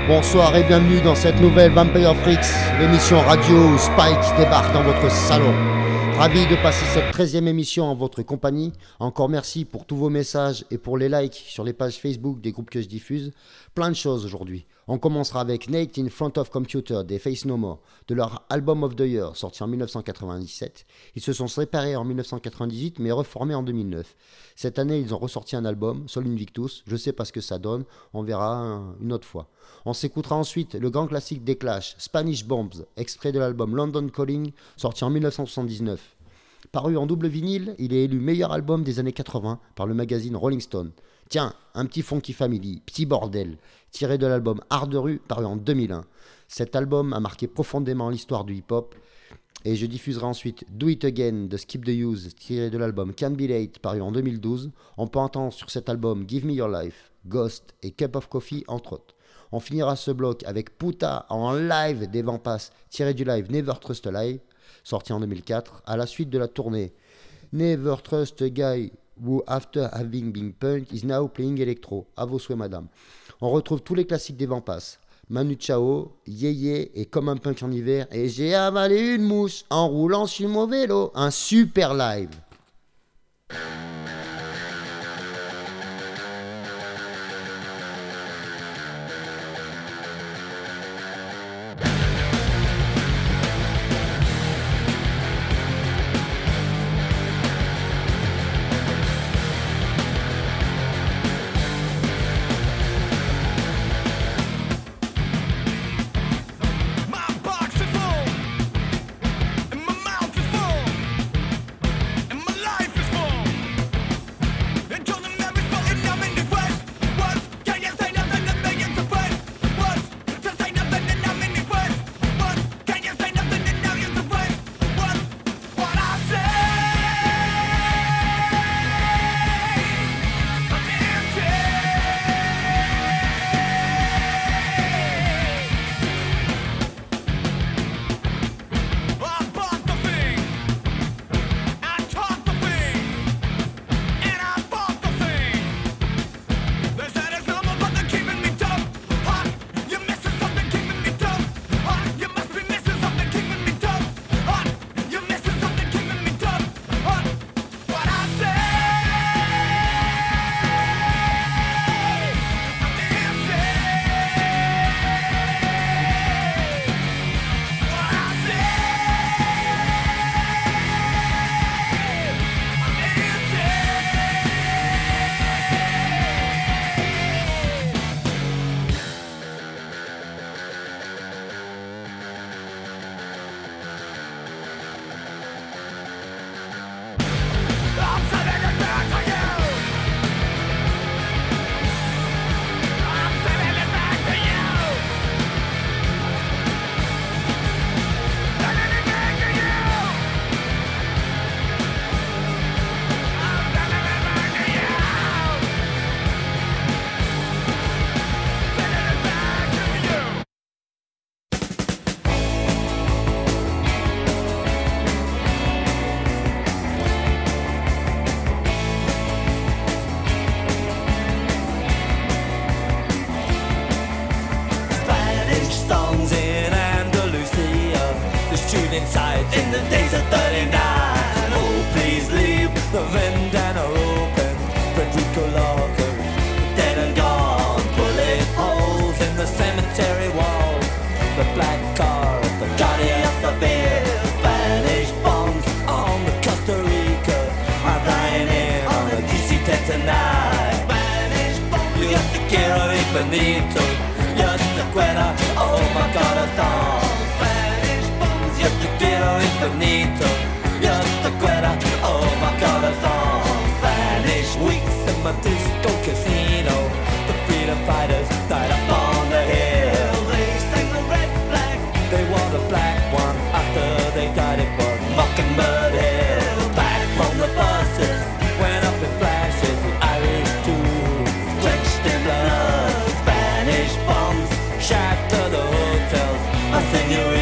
Bonsoir et bienvenue dans cette nouvelle Vampire Freaks, l'émission radio où Spike débarque dans votre salon. Ravi de passer cette 13e émission en votre compagnie. Encore merci pour tous vos messages et pour les likes sur les pages Facebook des groupes que je diffuse. Plein de choses aujourd'hui. On commencera avec Naked in Front of Computer des Faith No More, de leur album of the Year sorti en 1997. Ils se sont séparés en 1998 mais reformés en 2009. Cette année, ils ont ressorti un album, Sol Invictus. Je sais pas ce que ça donne, on verra une autre fois. On s'écoutera ensuite le grand classique des Clash, Spanish Bombs, extrait de l'album London Calling, sorti en 1979. Paru en double vinyle, il est élu meilleur album des années 80 par le magazine Rolling Stone. Tiens, un petit Funky Family, Petit Bordel, tiré de l'album Art de rue, paru en 2001. Cet album a marqué profondément l'histoire du hip-hop. Et je diffuserai ensuite Do It Again de Skip the Use, tiré de l'album Can't Be Late, paru en 2012. On peut entendre sur cet album Give Me Your Life, Ghost et Cup of Coffee, entre autres. On finira ce bloc avec Puta en live des Vampas, tiré du live Never Trust a Live, sorti en 2004, à la suite de la tournée Never Trust a Guy Who After Having Been Punked Is Now Playing Electro. À vos souhaits, madame. On retrouve tous les classiques des Vampas. Manu Chao, Yéyé et Comme un punk en hiver. Et j'ai avalé une mouche en roulant sur mon vélo. Un super live.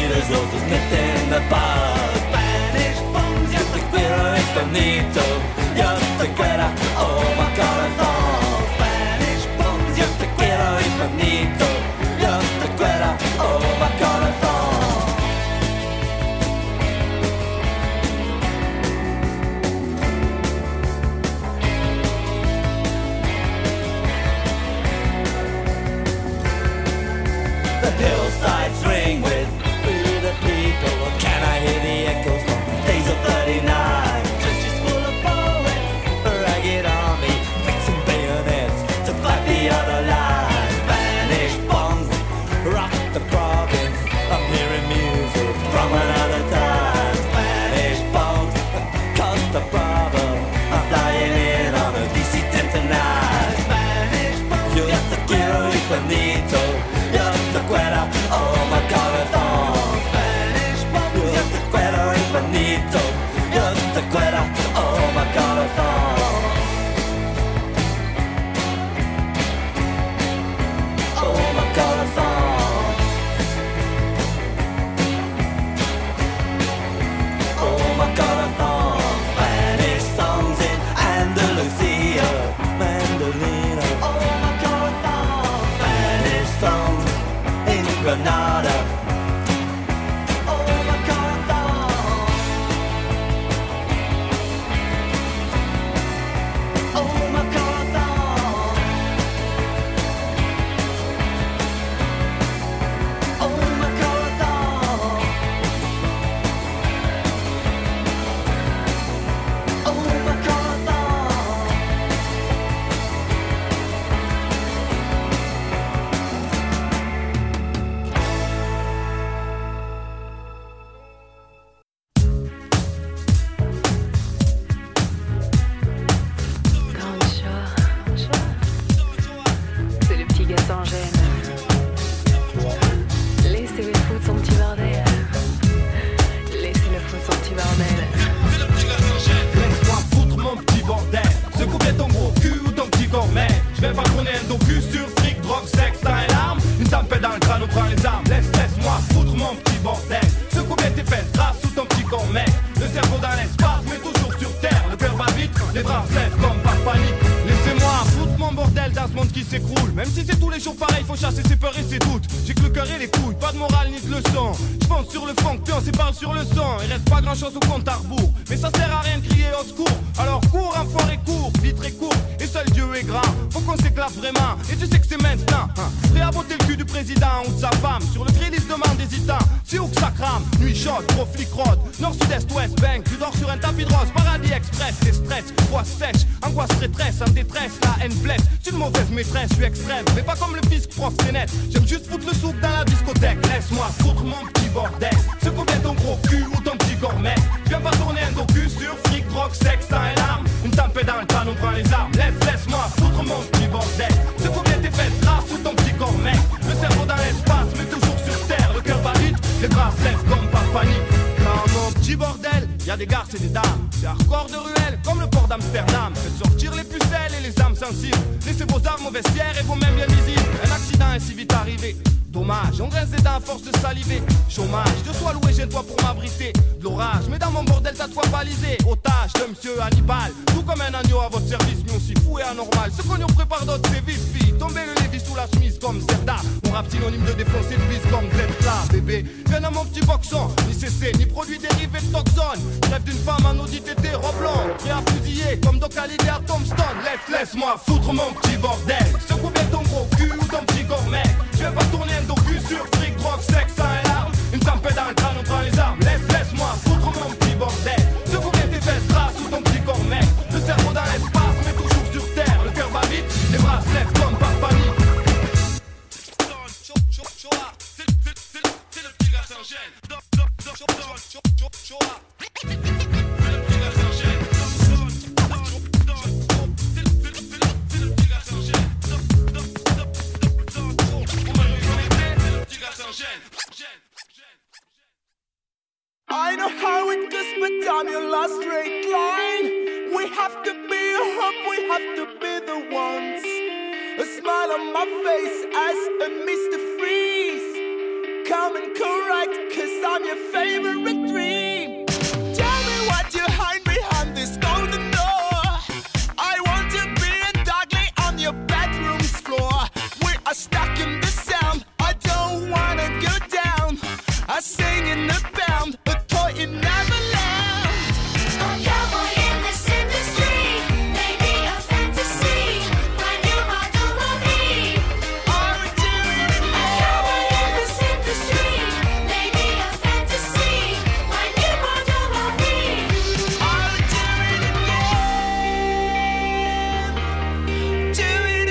Spanish bombs, you have to clear it, don't need to. vais pas tourner un docu sur fric, drogue, sexe, sang et larmes. Une tempête dans le crâne, on prend les armes. Laisse-moi foutre mon petit bordel. Secoue bien tes fesses, grâce sous ton petit corps, mec. Le cerveau dans l'espace, mais toujours sur terre. Le cœur va vite, les bras se lèvent comme par panique. Laissez-moi foutre mon bordel dans ce monde qui s'écroule. Même si c'est tous les jours pareil, faut chasser ses peurs et ses doutes. J'ai que le cœur et les couilles, pas de morale ni de leçon. Je pense sur le fond, puis on sépare sur le son. Il reste pas grand chose au compte à rebours, mais ça sert à rien de crier au secours. Alors cours, enfoiré, cours, vie très courte. Et seul Dieu est grand, faut qu'on s'éclate vraiment. Et tu sais que c'est maintenant, hein. Prêt à botter le cul du président ou de sa femme. Sur le crédit demande hésitant, c'est où que ça crame. Nuit chaude, gros flic rôde, nord, sud-est, ouest, bang. Tu dors sur un tapis de rose, paradis express. Tes stress, voix sèche, angoisse, rétresse, en détresse. La haine blesse, c'est une mauvaise maîtresse, je suis extrême. Mais pas comme le fisc, prof, c'est net. J'aime juste foutre le souk dans la discothèque. Laisse-moi foutre mon petit bordel. C'est combien ton gros cul ou ton petit corps, mec. Je viens pas tourner un docu sur fric, drogue, sexe, sang et larmes. Une tempête dans le crâne, on prend les armes. Laisse-moi foutre mon petit bordel. C'est combien tes fesses, grâce sous ton petit corps, mec. Le cerveau dans l'espace, mais toujours sur terre. Le cœur bat vite, les bras se lèvent comme par panique. Dans mon petit bordel, y'a des garces et des dames. C'est hardcore de ruelle, comme le port d'Amsterdam. Faites sortir les pucelles et les âmes sensibles. Laissez vos armes au vestiaire et vos mains bien visibles. Un accident est si vite arrivé. Dommage, on grince les dents à force de saliver. Chômage, de sois loué, j'ai toi pour m'abriter de l'orage, mais dans mon bordel t'as toi balisé. Otage de monsieur Hannibal, tout comme un agneau à votre service, mais aussi fou et anormal. Ce qu'on y prépare d'autres sévices, fille. Tomber le Lévis sous la chemise comme Zerda. Mon rap synonyme de défoncer le vis comme Zepla, bébé. Viens dans mon petit boxon, ni CC, ni produits dérivés de toxone. Rêve d'une femme en audit été, robe longue, prêt à fusiller comme Doc Hallyday à Tombstone. Laisse-moi foutre mon petit bordel. Secoue bien ton gros cul ou ton petit corps, mec. Je vais pas tourner un docu sur fric, drogue, sexe, sang et larmes. Une tempête dans le crâne, on prend les armes. Laisse-moi foutre mon petit bordel. Secoue bien tes fesses, grâce sous ton petit corps, mec. Le cerveau dans l'espace, mais toujours sur terre. Le cœur bat vite, les bras se lèvent comme par panique. C'est le petit gars sans gêne. I know how it goes, but I'm your last straight line. We have to be a hub, we have to be the ones. A smile on my face as a Mr. Freeze. Come and correct, cause I'm your favorite dream. Tell me what you hide behind this golden door. I want to be a doggy on your bedroom's floor. We are stuck in the sound, I don't wanna go down. I sing in the bound, a toy in Neverland. A cowboy in this industry, maybe a fantasy. My new model will be. Are we doing it A cowboy in this industry, maybe a fantasy. My new model will be. Are we doing it again? Do it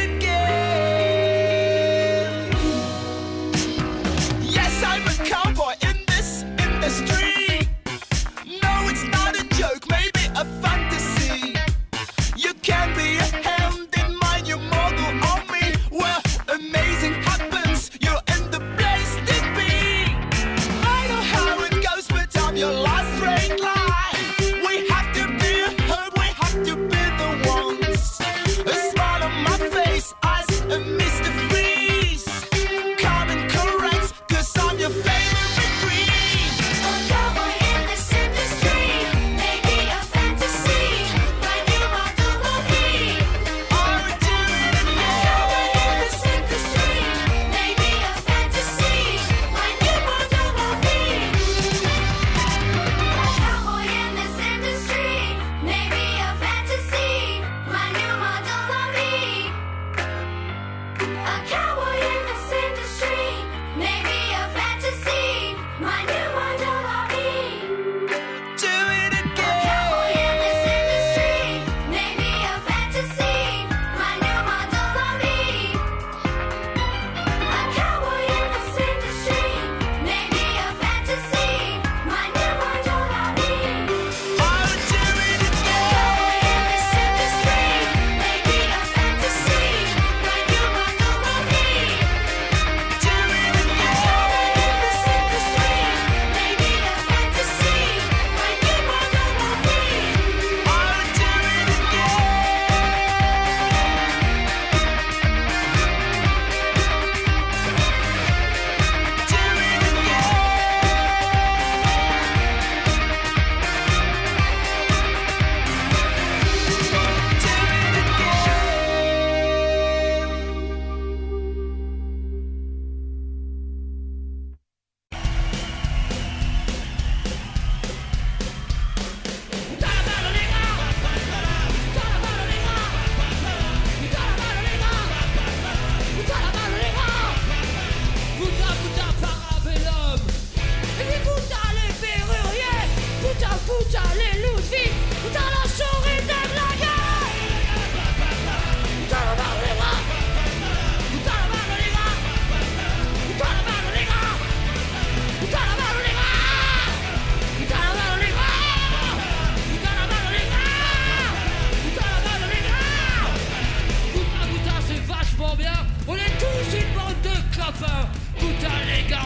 again. Yes, I'm a cowboy in this industry. No, it's not a joke, maybe a fantasy. You can be a hand in my new model on me. Where amazing happens, you're in the place to be. I know how it goes, but I'm your last straight line. We have to be a herd, we have to be the ones. A smile on my face as a Mr. Freeze. Come and correct, cause I'm your favorite dream. A cowboy in this industry, maybe a fantasy. My new model will be. Are we doing it A cowboy in this industry, maybe a fantasy. My new model will be. A cowboy in this industry, maybe a fantasy. My new model will be. A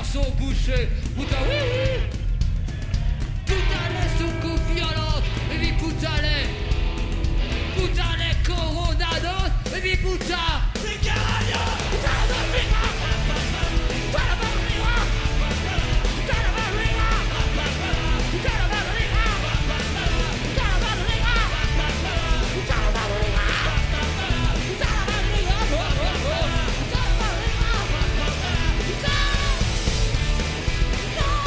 sont bouchés. Putain, oui, oui. Putain, sous coups violentes, et puis putain, les coronados, et puis putain, les caragnos, putain, la barriga, putain, la barriga, putain, la barriga, putain, la barriga, putain, la barriga, putain, la barriga, putain, la barriga, oh, oh, oh, putain, la barriga, putain, non,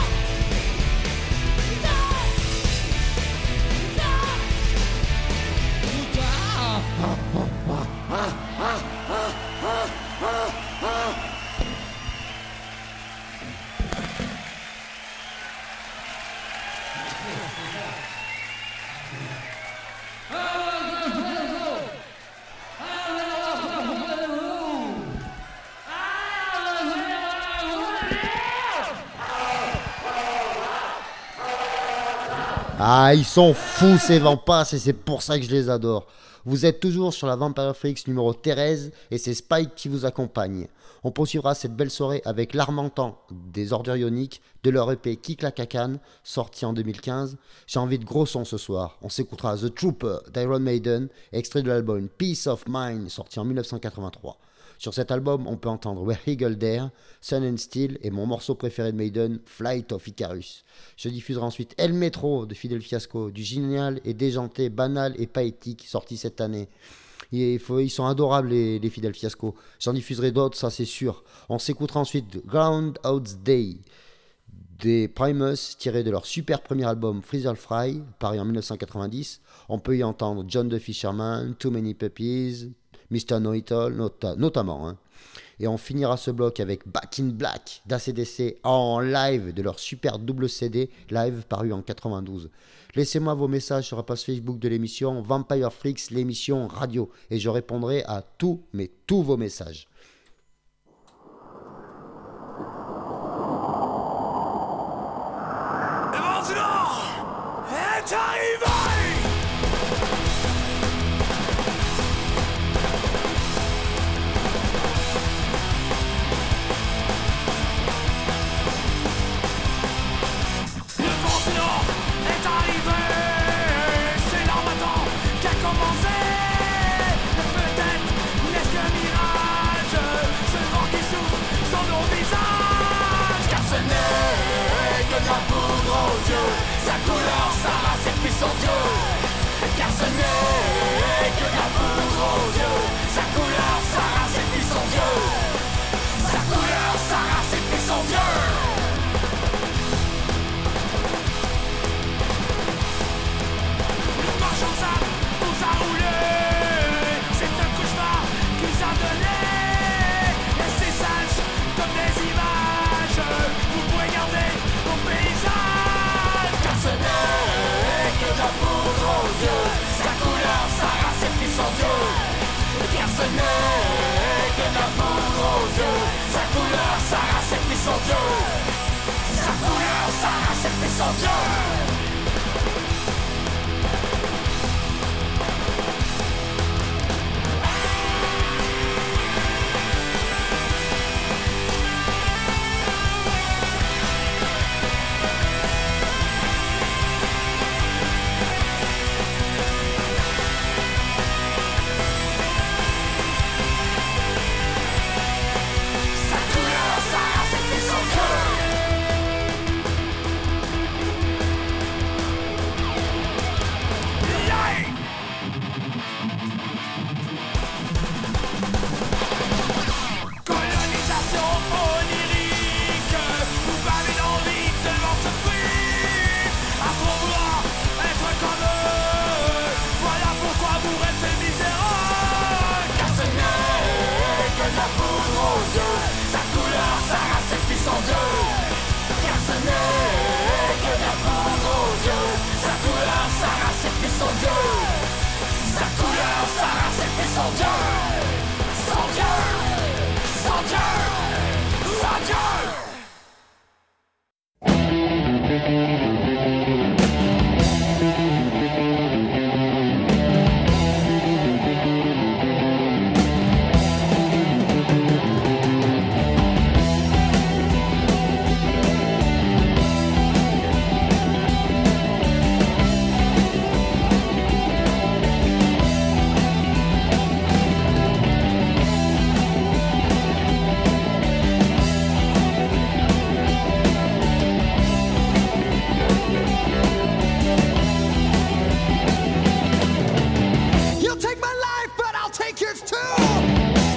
Ah, ils sont fous ces Vampas et c'est pour ça que je les adore. Vous êtes toujours sur la Vampire Freaks numéro Thérèse et c'est Spike qui vous accompagne. On poursuivra cette belle soirée avec l'Armentan des Ordures Ioniques de leur EP Kick la Cacane, sorti en 2015. J'ai envie de gros sons ce soir. On s'écoutera The Trooper d'Iron Maiden, extrait de l'album Peace of Mind, sorti en 1983. Sur cet album, on peut entendre Where Eagle Dare, Sun and Steel et mon morceau préféré de Maiden, Flight of Icarus. Je diffuserai ensuite El Metro de Fidel Fiasco, du génial et déjanté, banal et poétique sorti cette année. Ils sont adorables les Fidel Fiasco. J'en diffuserai d'autres, ça c'est sûr. On s'écoutera ensuite Groundhog's Day des Primus, tiré de leur super premier album Frizzle Fry, paru en 1990. On peut y entendre John the Fisherman, Too Many Puppies, Mr. Know-It-All notamment. Hein. Et on finira ce bloc avec Back in Black d'ACDC en live de leur super double CD live paru en 92. Laissez-moi vos messages sur la page Facebook de l'émission Vampire Freaks, l'émission radio, et je répondrai à tous vos messages. Et maintenant est arrivé. Sa couleur, sa race et puis son Dieu. Car ce n'est que de la poudre aux yeux. Sa couleur, sa race et puis son Dieu. Sa couleur, sa race et puis son Dieu. Le marchand de sable vous a roulé. C'est un cauchemar qui vous a donné. Restez sages comme des images. Vous pouvez garder vos paysages. Ce n'est que de la poudre aux yeux. Sa couleur, sa race et puis son Dieu. Car ce n'est que de la poudre aux yeux. Sa couleur, sa race et puis son Dieu. Sa couleur, sa race et puis son Dieu. Sa couleur, sa race et puis son Dieu.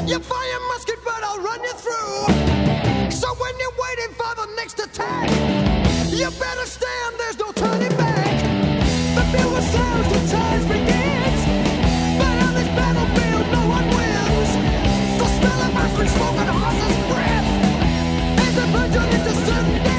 You fire your musket, but I'll run you through. So when you're waiting for the next attack, you better stand, there's no turning back. The bugle sounds, the charge begins. But on this battlefield, no one wins. The smell of ice smoke and horse's breath as they plunge on into sudden death.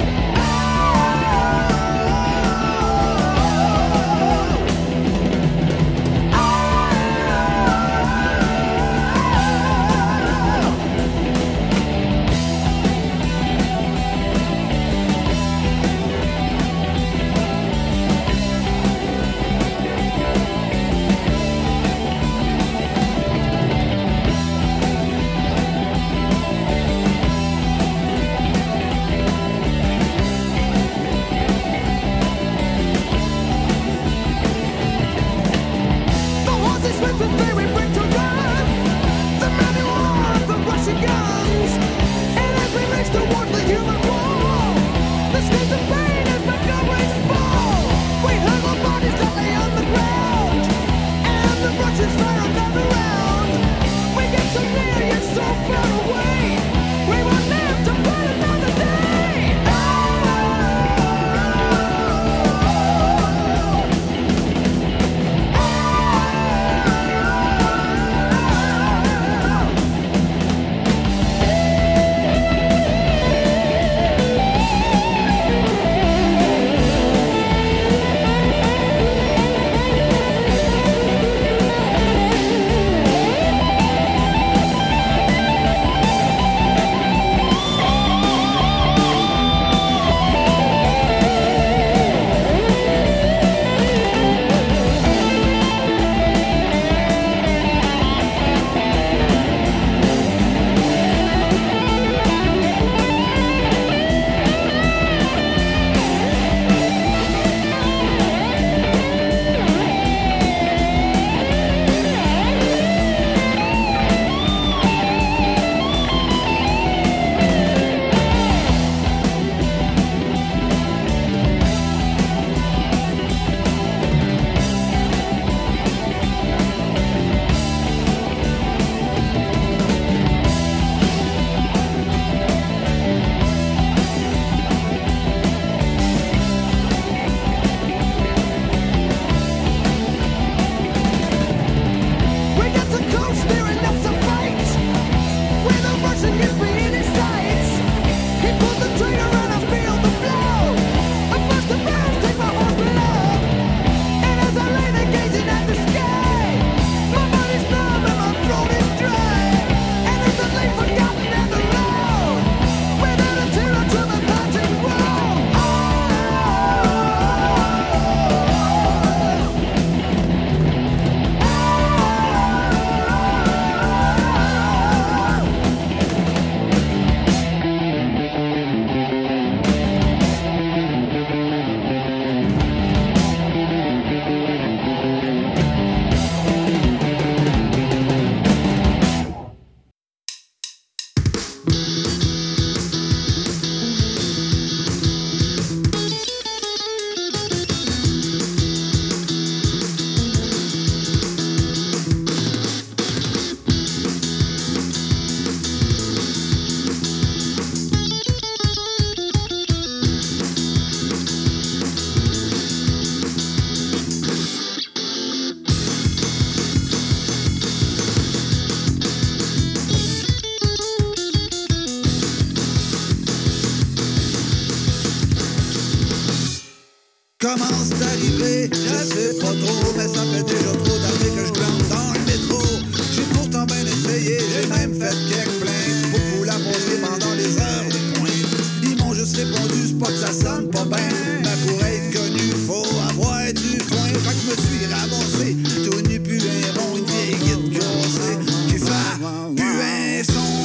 Commence d'arriver, je sais pas trop, mais ça fait déjà trop d'années que je glande dans le métro. J'ai pourtant bien essayé, j'ai même fait quelques plaintes pour vous la poser pendant les heures de pointe. Ils m'ont juste répondu, c'est pas que ça sonne pas bien, mais pour être connu, faut avoir du foin. Fait que je me suis ramassé, tout nu plus un rond, une vieille guide cassée qui fait plus un son.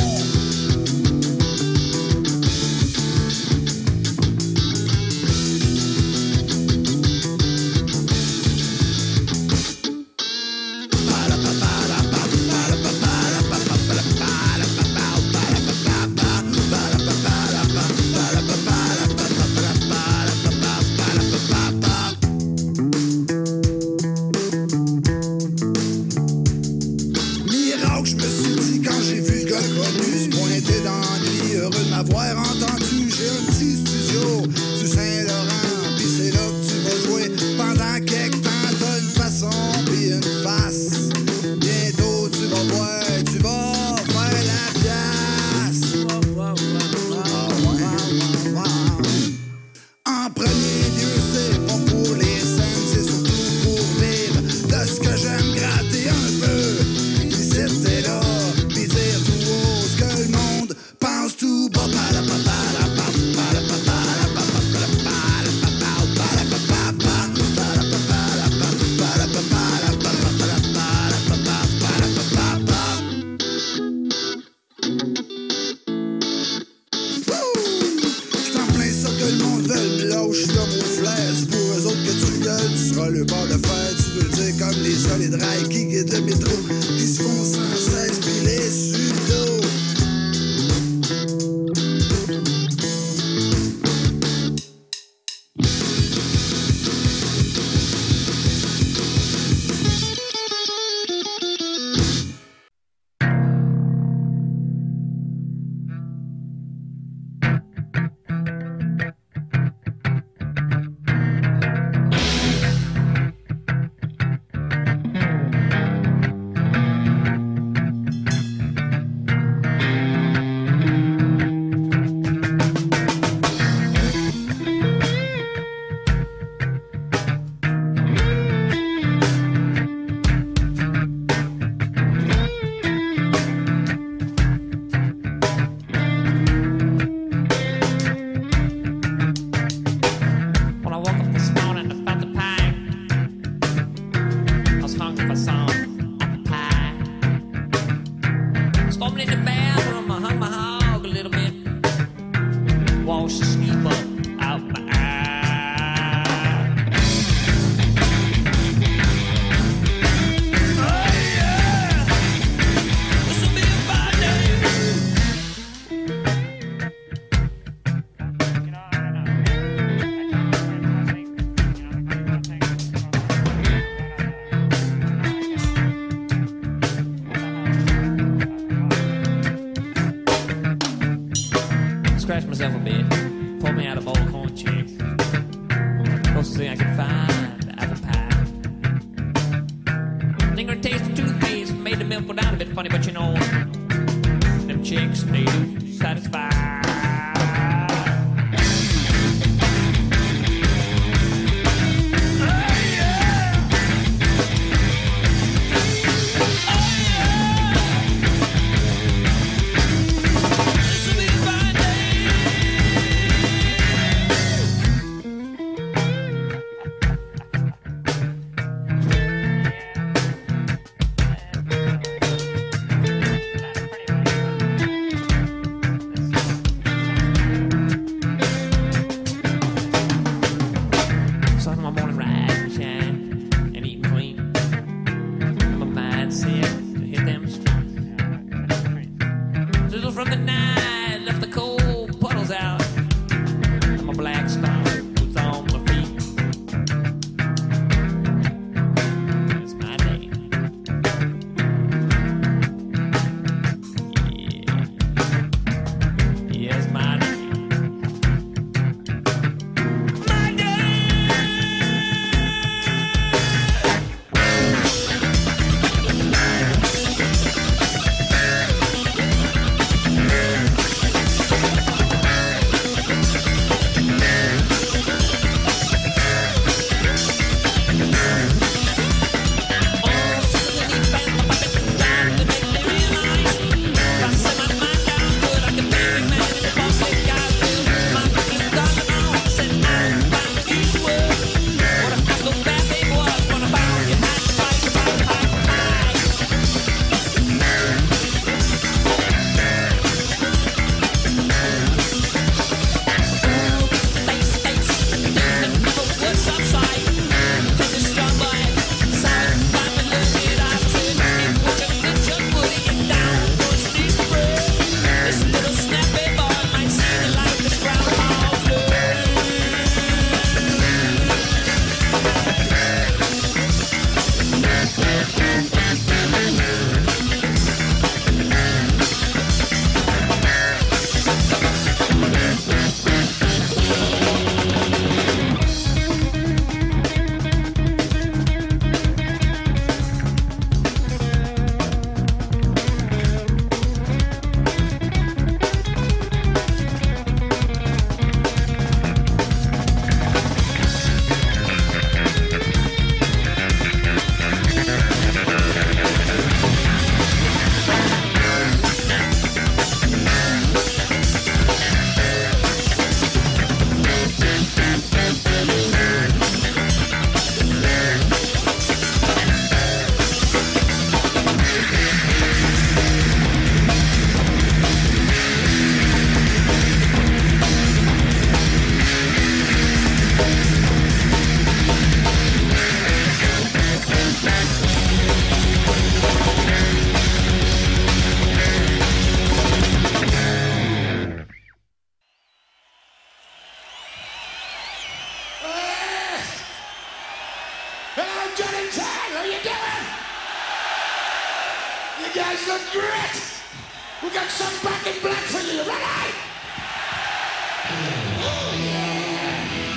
quand j'ai vu le gars connu se pointer dans l'ennui. Heureux de m'avoir entendu, j'ai un petit studio du Saint-Laurent. Pis c'est là que tu vas jouer pendant quelques temps. T'as une façon pis une face. Bientôt tu vas voir, tu vas faire la pièce. En premier lieu, c'est pas pour les scènes, c'est surtout pour vivre de ce que j'aime, gratter un peu. Ici t'es là, pis dire tout haut ce que le monde pense tout bas. Le bord de fer, tu veux dire comme les solides rails qui guident le métro, qui se font sans cesse piler sur le dos. Scratched myself a bit, pulled me out a bowl of corn chips. Closest thing I could find, apple pie. Lingering taste of toothpaste made the milk go down a bit funny, but you know, them chicks, they do satisfy. We got some back in black for you, ready? Oh, yeah.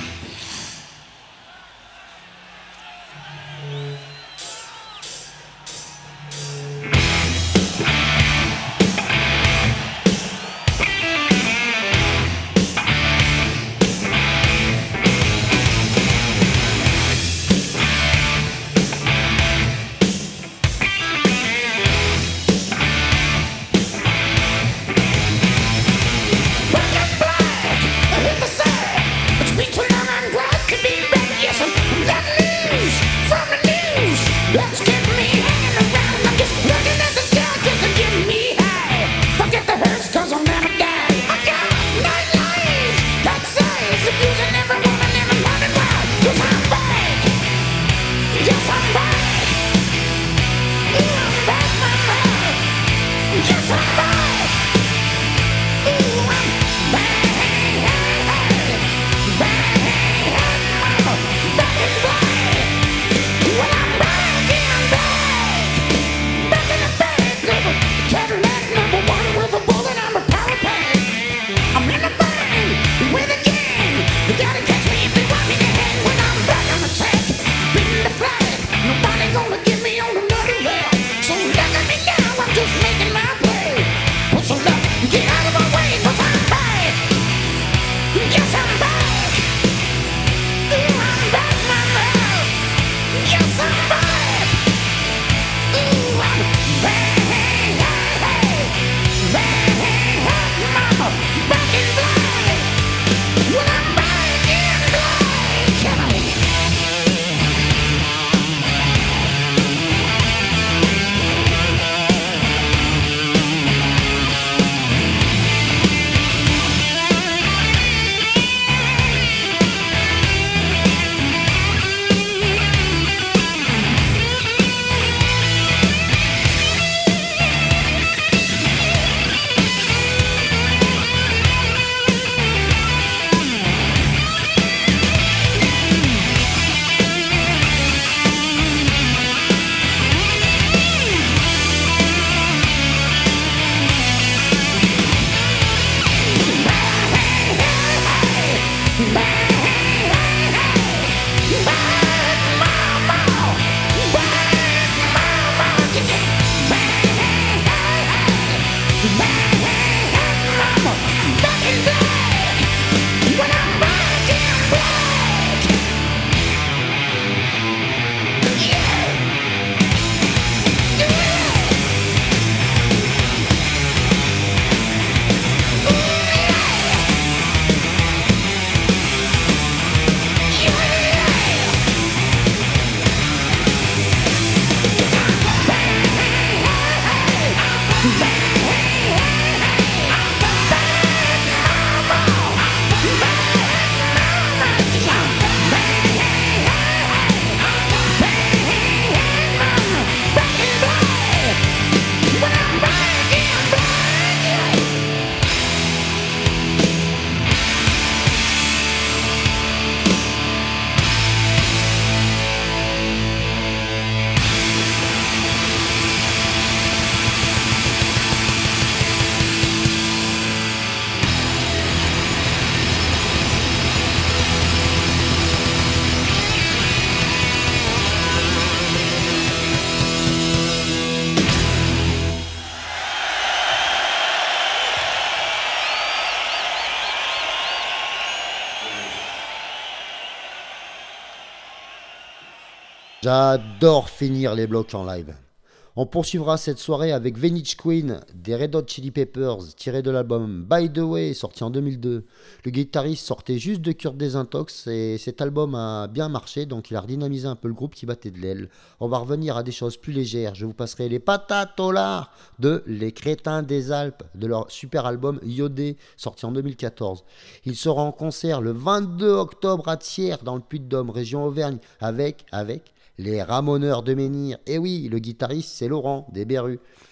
J'adore finir les blocs en live. On poursuivra cette soirée avec Venice Queen des Red Hot Chili Peppers, tiré de l'album By the Way, sorti en 2002. Le guitariste sortait juste de cure désintox et cet album a bien marché, donc il a redynamisé un peu le groupe qui battait de l'aile. On va revenir à des choses plus légères. Je vous passerai les patates au lard de Les Crétins des Alpes, de leur super album Iodé, sorti en 2014. Il sera en concert le 22 octobre à Thiers, dans le Puy-de-Dôme, région Auvergne, avec les Ramoneurs de Menhir. Et oui, le guitariste, c'est Laurent des Berus.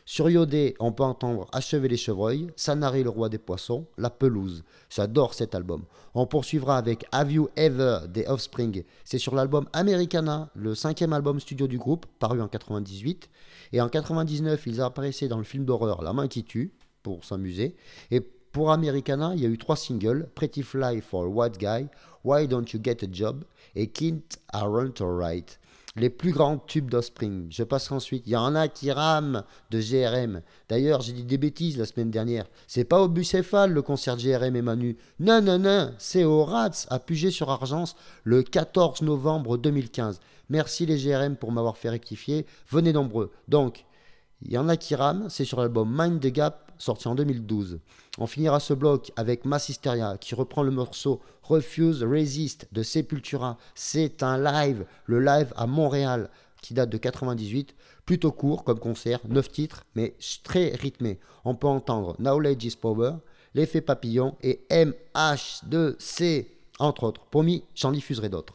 Sur Iodé, on peut entendre Achever les chevreuils, Sanary le roi des poissons, La pelouse. J'adore cet album. On poursuivra avec Have You Ever des Offspring. C'est sur l'album Americana, le 5e album studio du groupe, paru en 98. Et en 99, ils apparaissaient dans le film d'horreur La main qui tue, pour s'amuser. Et pour Americana, il y a eu 3 singles, Pretty Fly for a White Guy, Why Don't You Get a Job et Kint Aren't Alright. Les plus grands tubes d'Offspring. Je passe ensuite. Il y en a qui rament de GRM. D'ailleurs, j'ai dit des bêtises la semaine dernière. C'est pas au Bucéphale le concert de GRM et Manu. Non, non, non. C'est au Rats à Puget-sur-Argence le 14 novembre 2015. Merci les GRM pour m'avoir fait rectifier. Venez nombreux. Donc, il y en a qui rament. C'est sur l'album Mind the Gap, sorti en 2012. On finira ce bloc avec Mass Hysteria qui reprend le morceau Refuse Resist de Sepultura. C'est un live, le live à Montréal qui date de 98. Plutôt court comme concert, 9 titres mais très rythmé. On peut entendre Knowledge is Power, L'Effet Papillon et MH2C entre autres. Promis, j'en diffuserai d'autres.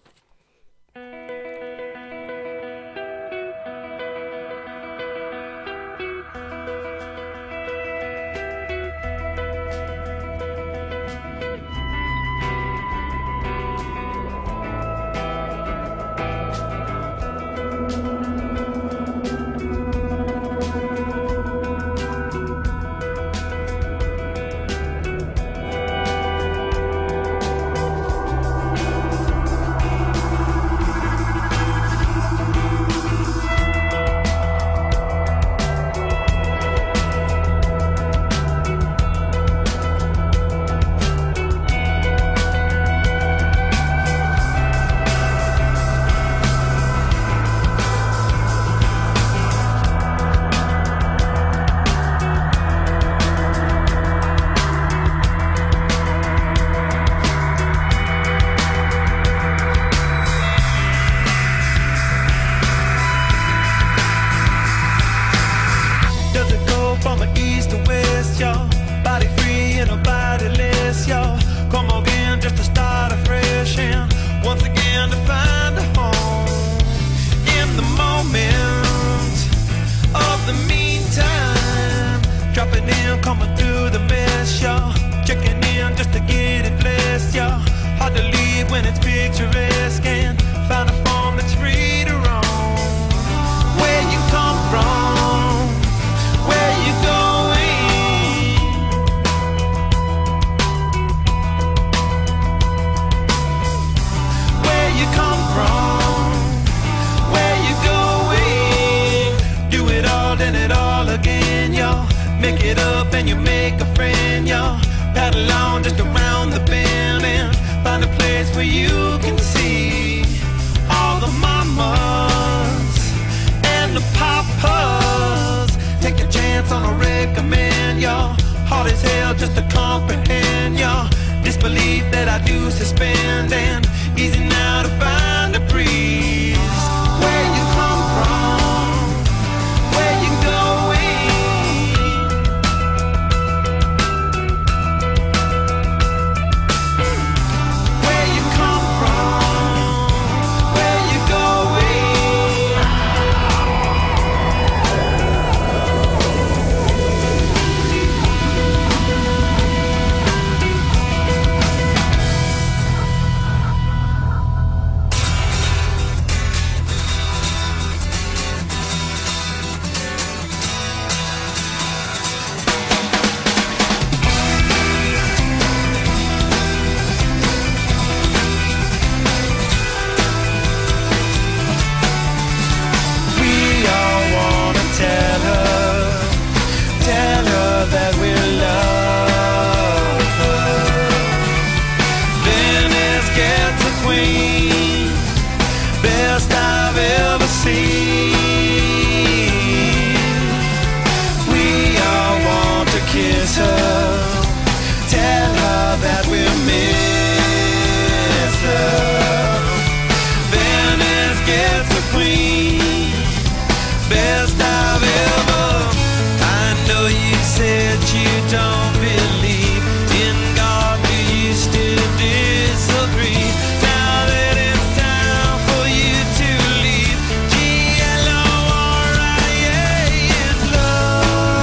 Love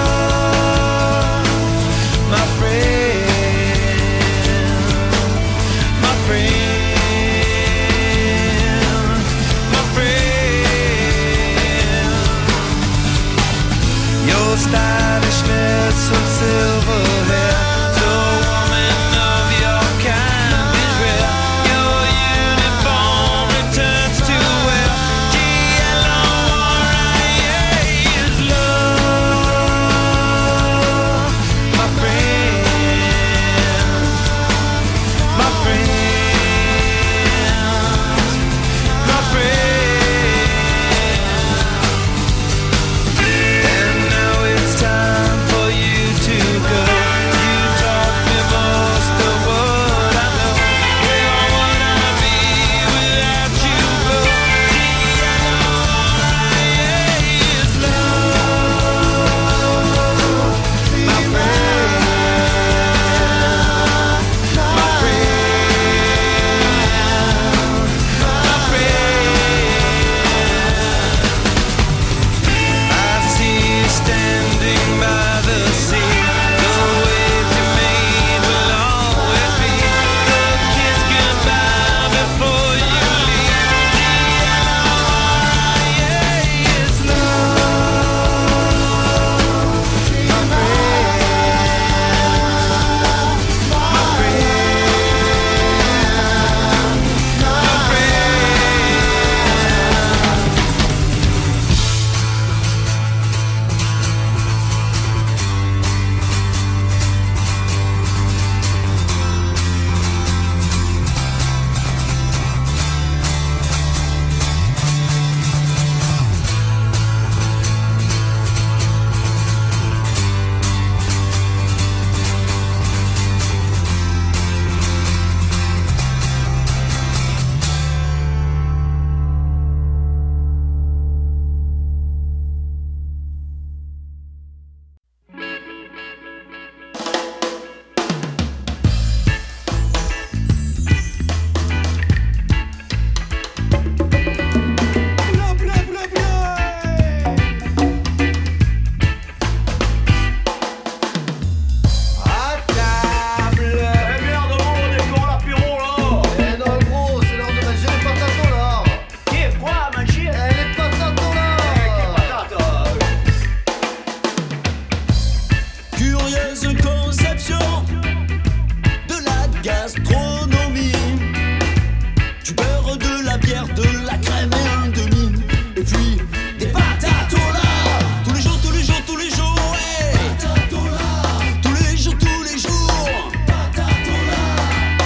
curieuse conception de la gastronomie. Du beurre, de la bière, de la crème et un demi. Et puis des patates au lard. Tous les jours, tous les jours, tous les jours, ouais. Patates au lard. Tous les jours, tous les jours. Patates au lard.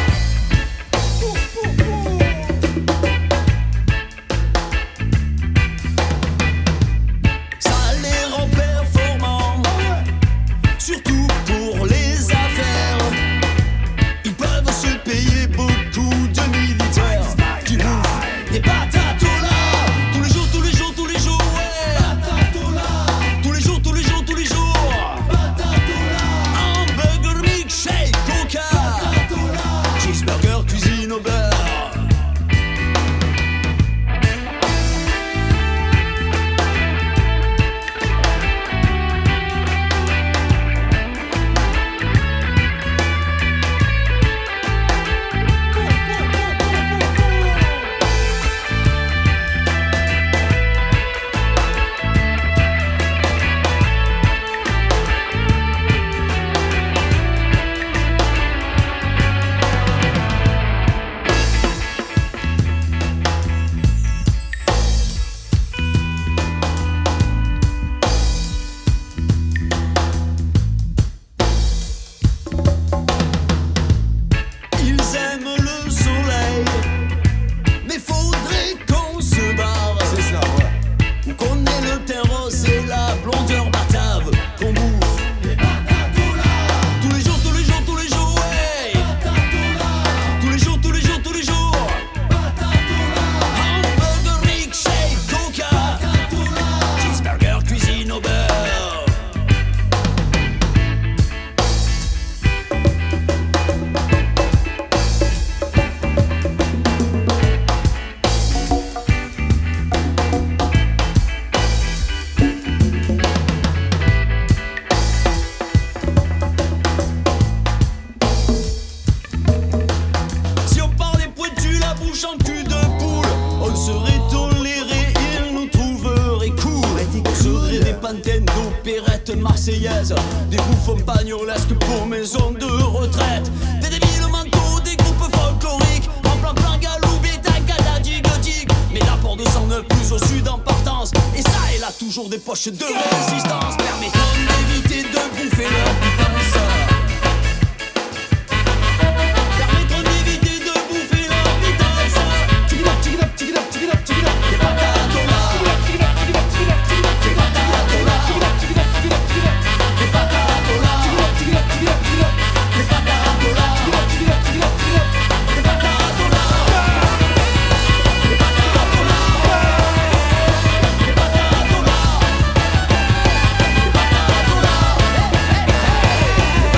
Ça les rend performants, surtout pour les affaires. Ils peuvent se payer beaucoup de militaires qui bouffent des patates au lard. Tous les jours, tous les jours, tous les jours, ouais. Patates au lard. Tous les jours, tous les jours, tous les jours. Patates au lard. Hamburger, milkshake, coca. Patates au lard. Cheeseburger, cuisine au beurre. Ils aiment le soleil, mais faudrait qu'on se barre. C'est ça, ouais. Ou qu'on ait le teint rose et la blondeur batave. Qu'on bouffe des patates au lard. Tous les jours, tous les jours, tous les jours, ouais. Patates au lard. Tous les jours, tous les jours, tous les jours. Patates au lard. Hamburger, milkshake, coca. Patates au lard. Cheeseburger, cuisine au beurre. Si on parlait pointu, la bouche en cul de poule, on serait toléré, ils nous trouveraient cool. On serait des pantènes d'opérettes marseillaises, des bouffons pagnolesques pour maison de retraite, des débiles manteaux, des groupes folkloriques, en plan galou, bêta, galadi, gothique. Mais l'apport de sang ne plus au sud en partance, et ça et là toujours des poches de résistance, permettant d'éviter de bouffer leur puissance. Permettront d'éviter de bouffer leur pitance. Tigidap, tigidap, tigidap, tigidap, tigidap. Des patates au lard. Des patates au lard. Des patates au lard. Des patates au lard. Des patates au lard. Des patates au lard. Des patates au lard. Des patates au lard.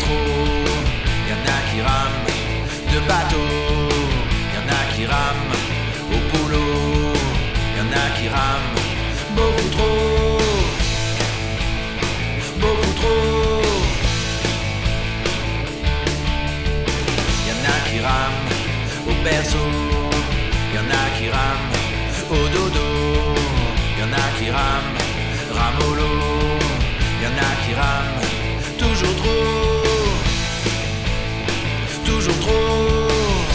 métro, y'en a qui rament. De bateau, y'en a qui rament. Au boulot, y'en a qui rament. Beaucoup trop, beaucoup trop. Y'en a qui rament. Au berceau, y'en a qui rament. Au dodo, y'en a qui rament. Ramolo, y'en a qui rament. Toujours trop, toujours trop.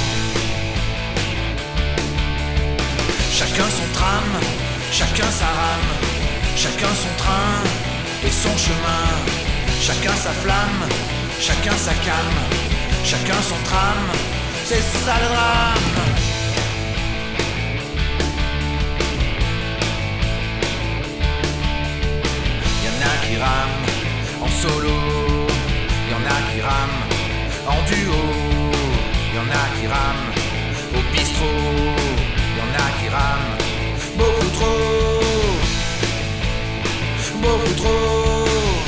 Chacun son tram, chacun sa rame. Chacun son train et son chemin. Chacun sa flamme, chacun sa came. Chacun son tram, c'est ça le drame. Y'en a qui rament en solo, y'en a qui rament en duo, y'en a qui rament au bistrot, y'en a qui rament beaucoup trop, beaucoup trop.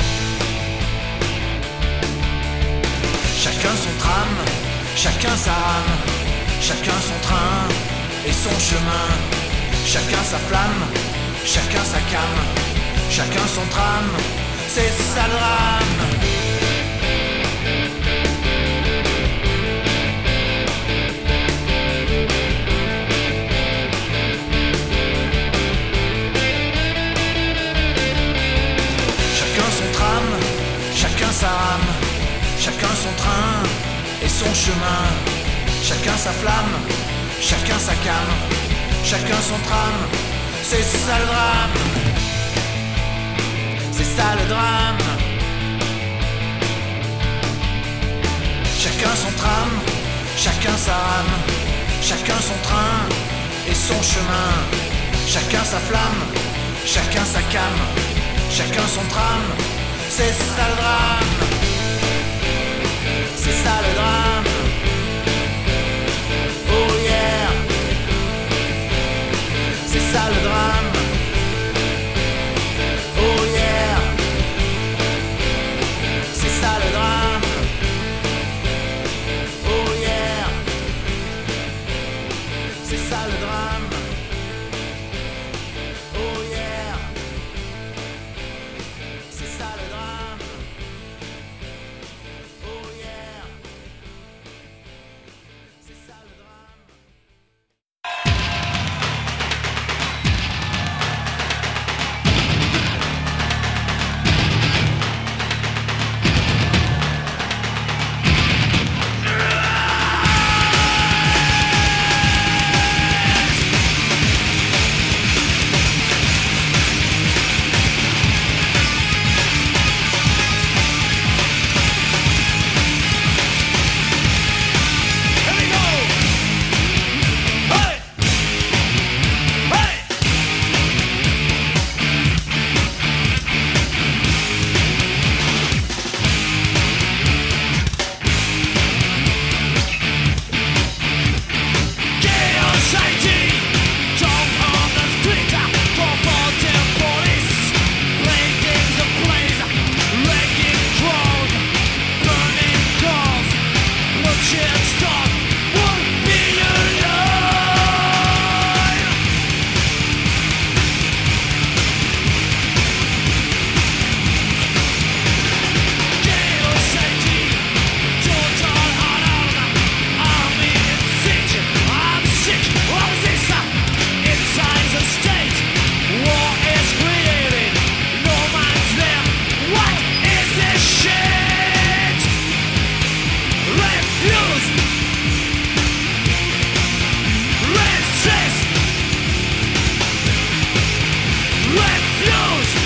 Chacun son tram, chacun sa rame, chacun son train et son chemin. Chacun sa flamme, chacun sa came, chacun son tram, c'est ça le drame. Chacun son tram, chacun sa rame, chacun son train et son chemin. Chacun sa flamme, chacun sa came, chacun son tram, c'est ça le drame. C'est ça le drame. Chacun son tram, chacun sa rame, chacun son train et son chemin. Chacun sa flamme, chacun sa came, chacun son tram, c'est ça le drame. C'est ça le drame. Oh yeah. C'est ça le drame. Oh yeah. C'est ça le drame. Oh yeah. C'est ça le drame. Oh yeah. C'est ça le drame. Oh yeah. C'est ça le drame. Here we go. Hey. Hey. Chaos ID, jump on the street, confronting police, breaking the place, wrecking crowd, burning cars, bloodshed stop, won't be alive. Chaos ID, total alarm, army in siege, I'm sick of this. Inside the state, war is created, no man's there. What is this shit? Refuse, resist, refuse.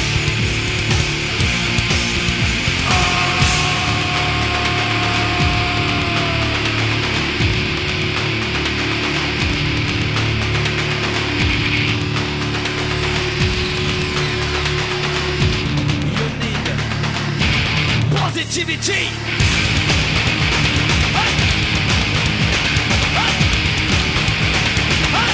You need positivity. Hey. Hey. Hey.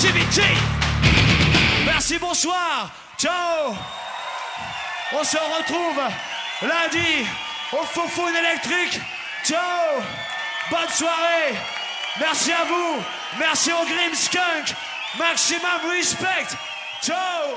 activity. Merci, bonsoir. Ciao. On se retrouve lundi au Fofone électrique. Ciao. Bonne soirée. Merci à vous. Merci au Grim Skunk. Maximum respect. Ciao.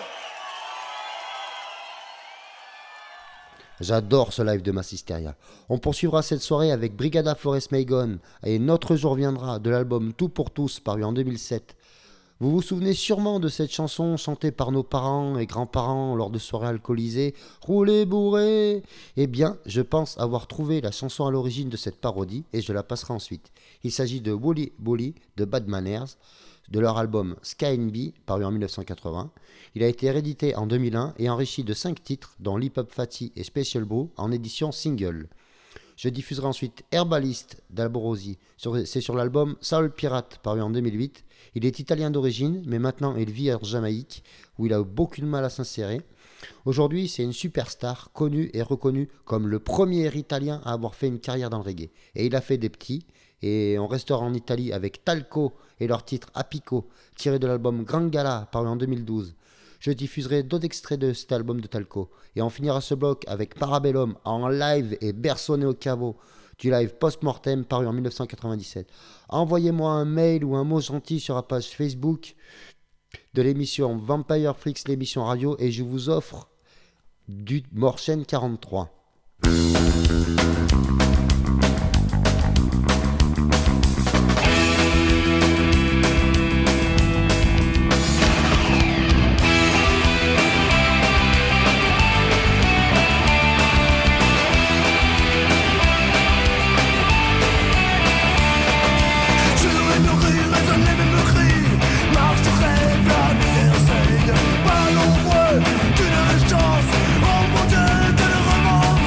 J'adore ce live de Massisteria. On poursuivra cette soirée avec Brigada Flores Maygon et Notre jour viendra de l'album Tout pour tous paru en 2007. Vous vous souvenez sûrement de cette chanson chantée par nos parents et grands-parents lors de soirées alcoolisées « Roulez bourré !» Eh bien, je pense avoir trouvé la chanson à l'origine de cette parodie et je la passerai ensuite. Il s'agit de Wooly Bully de Bad Manners, de leur album Sky and Bee, paru en 1980. Il a été réédité en 2001 et enrichi de 5 titres, dont Lip Up Fatty et Special Brew, en édition single. Je diffuserai ensuite Herbalist d'Alborosi, c'est sur l'album Soul Pirate, paru en 2008. Il est italien d'origine, mais maintenant il vit en Jamaïque, où il a eu beaucoup de mal à s'insérer. Aujourd'hui, c'est une superstar, connue et reconnue comme le premier italien à avoir fait une carrière dans le reggae. Et il a fait des petits, et on restera en Italie avec Talco et leur titre Apico, tiré de l'album Grand Gala, paru en 2012. Je diffuserai d'autres extraits de cet album de Talco. Et on finira ce bloc avec Parabellum en live et Berceau Neo Cavo, du live Post-Mortem paru en 1997. Envoyez-moi un mail ou un mot gentil sur la page Facebook de l'émission Vampire Freaks, l'émission radio, et je vous offre du Morchen 43. Pas nombreux d'une chance, oh mon Dieu, de le remonter.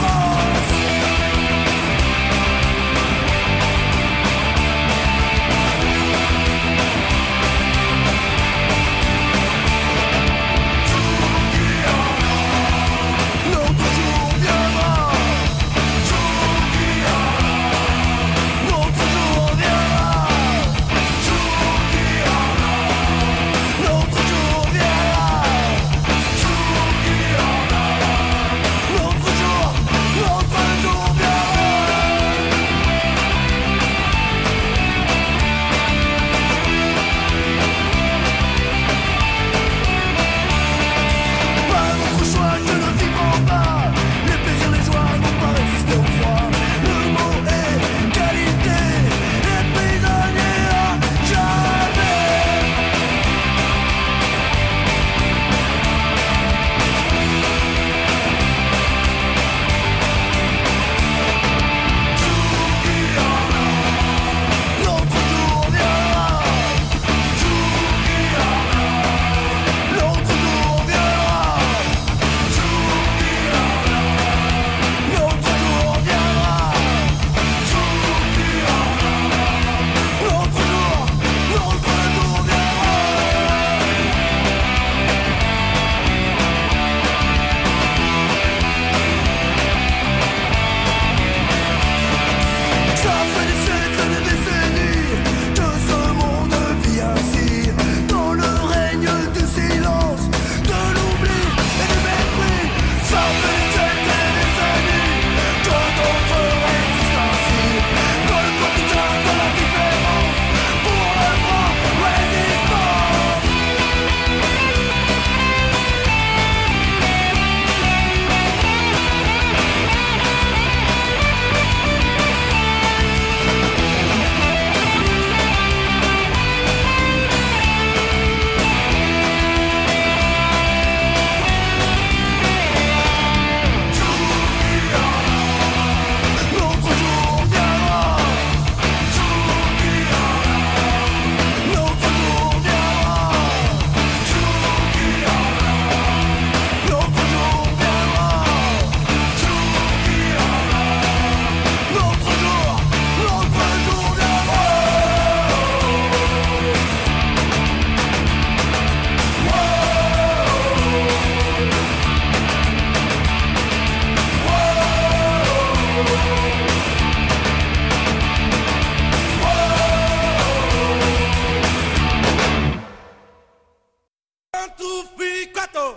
two, three, quattro.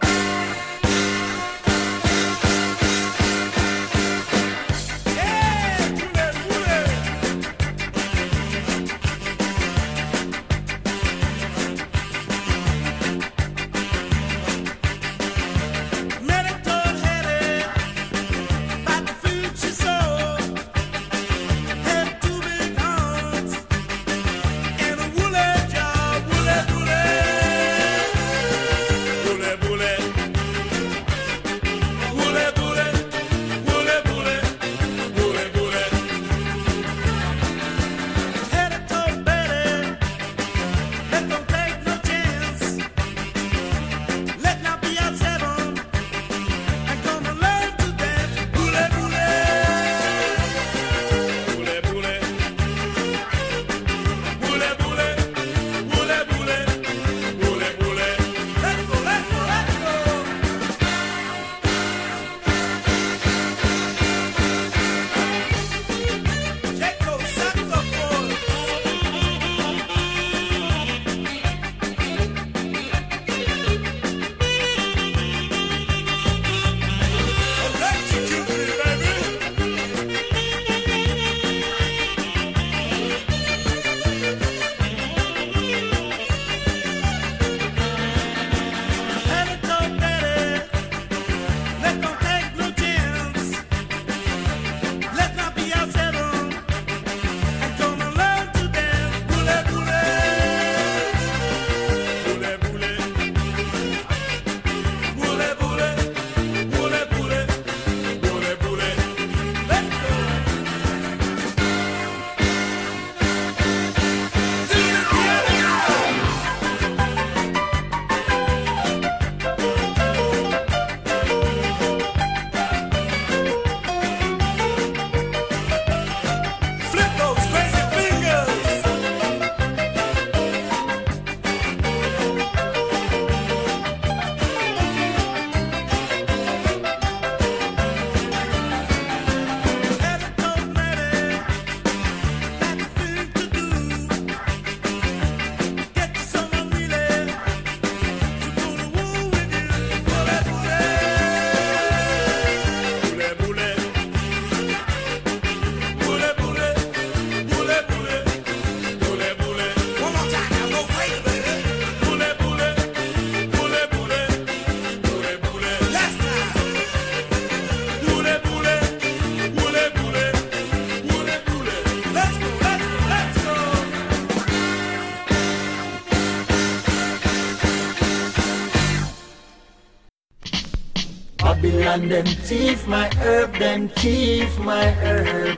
Babylon them thief my herb, them thief my herb.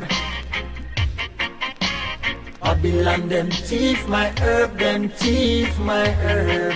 Babylon them thief my herb, them thief my herb.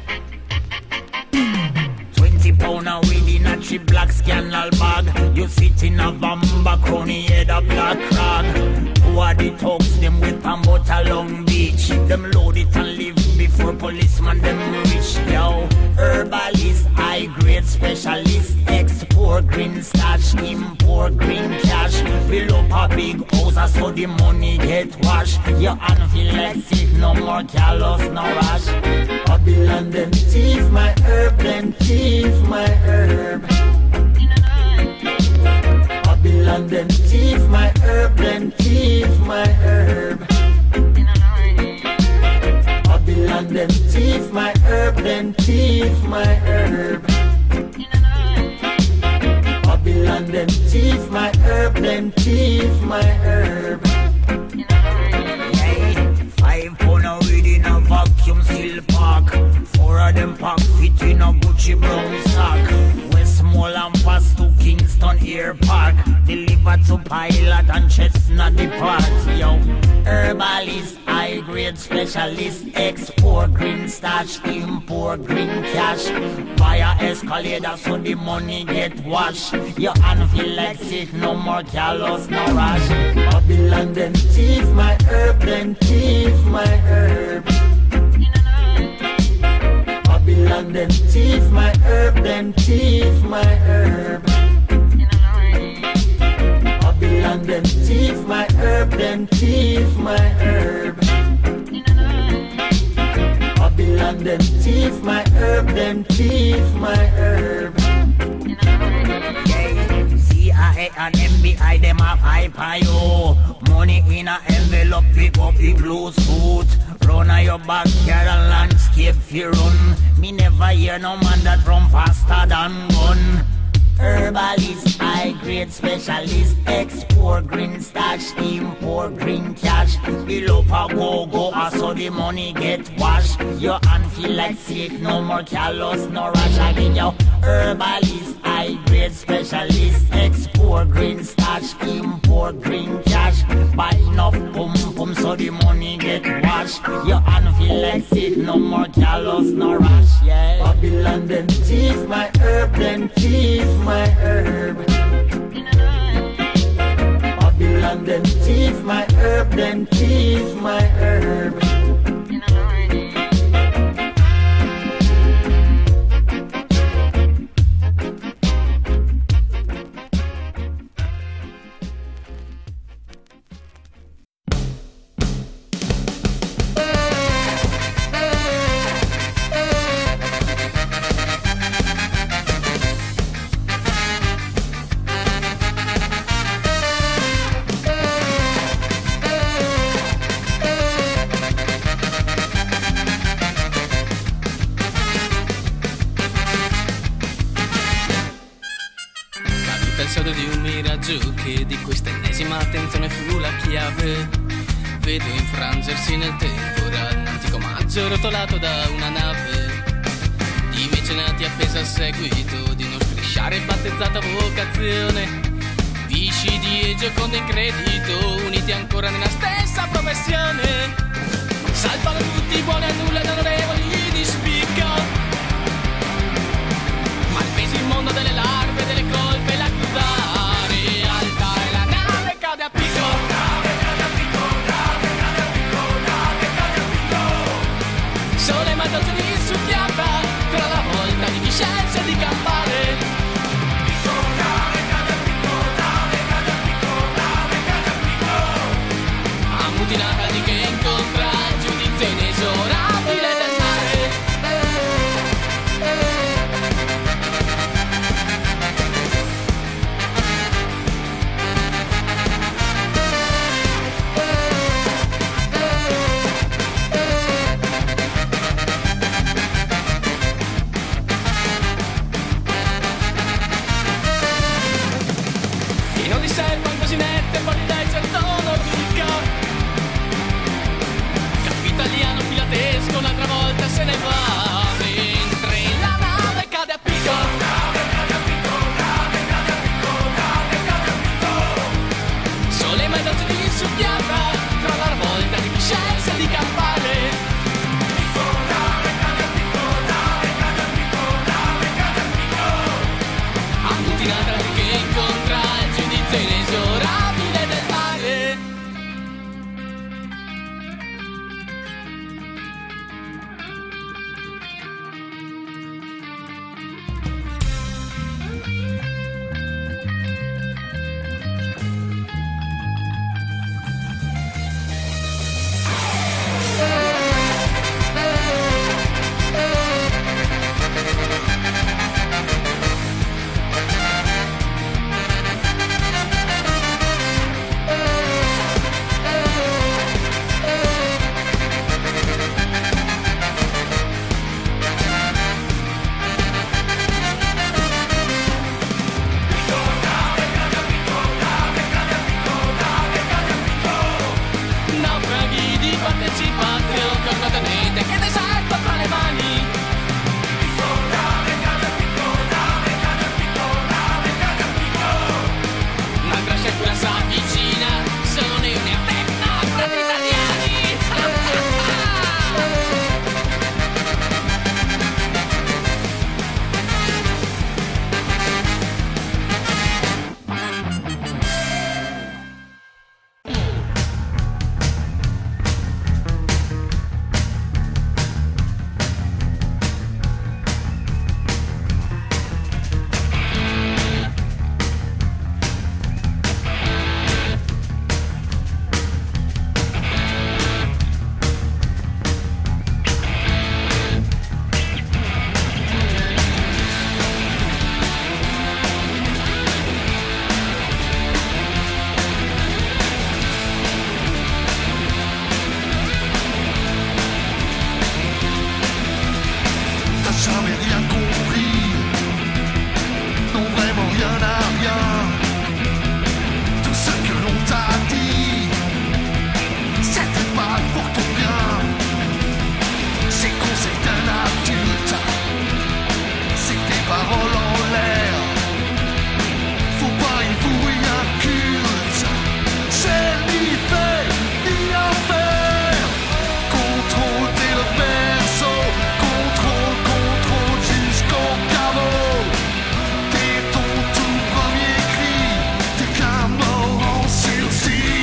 20 pound of weed in a cheap black scandal bag. You sit in a Vamba crony head a black rag. Who are the thugs, them with a butter Long Beach. Them load it and leave before policeman them reach. Yo, herbalist, high grade specialist. Export green stash, import green cash. Build up a big house so the money get washed. Your hand feel like sick, no more callous, no rush. Babylon them thief my herb, them thief my herb. Babylon them thief my herb, them thief my herb. Babylon them thief my herb, them thief my herb. Babylon them thief my herb, them thief my herb. Hey, 5 pound of weed in a vacuum seal pack. 4 of them pack fit in a Gucci brown sack. Westmall and pass to Kingston Air Park. Deliver to Pilot and Chestnut Depart. Yo, herbalist, high grade specialist. Export green stash, import green cash. Buy a escalator so the money get washed. Your hand feel like sick, no more callous, no rush. Babylon them thief my herb, them thief my herb. Babylon them thief my herb, them thief my herb. Babylon them thief my herb, them thief my herb. Babylon Babylon them thief my herb, them thief my herb. CIA and FBI, them have high yo. Money in a envelope, pick up the blue suit. Run on your backyard and landscape fi run. Me never hear no man that run faster than gun. Herbalist, high grade specialist, export green stash, import green cash. Bill up a go, so the money get washed. Your hand feel like sick, no more callous, no rash again, yo. Herbalist, high grade specialist, export green stash, import green cash. Buy enough pum, so the money get washed. Your hand feel like sick, no more callous, no rash, yeah. Babylon them thief my herb, them thief my herb. Babylon them thief my herb, them thief my herb. Che di questa ennesima attenzione fu la chiave. Vedo infrangersi nel tempo un antico maggio rotolato da una nave di mecenati appesa a seguito di uno strisciare battezzata vocazione, di scidi e gioconde in credito uniti ancora nella stessa professione. Salvano tutti buoni a nulla ed onorevoli di spicco, ma il peso immondo delle larve, delle colpe e la cruda cade a picco, sole ma dolce di succhiata, tra la volta di chi scelse di campare. Ammutinata di che incontra il giudizio inesorabile del mare. jamais rien compris. Non, vraiment rien à rien. Tout ce que l'on t'a dit, c'était pas pour ton bien. Ces conseils d'un adulte, c'est des paroles en l'air. Faut pas y vouer un culte. C'est ni fait ni à faire. Contrôle dès le berceau, contrôle jusqu'au caveau. Dès ton tout premier cri, t'es qu'un mort en sursis.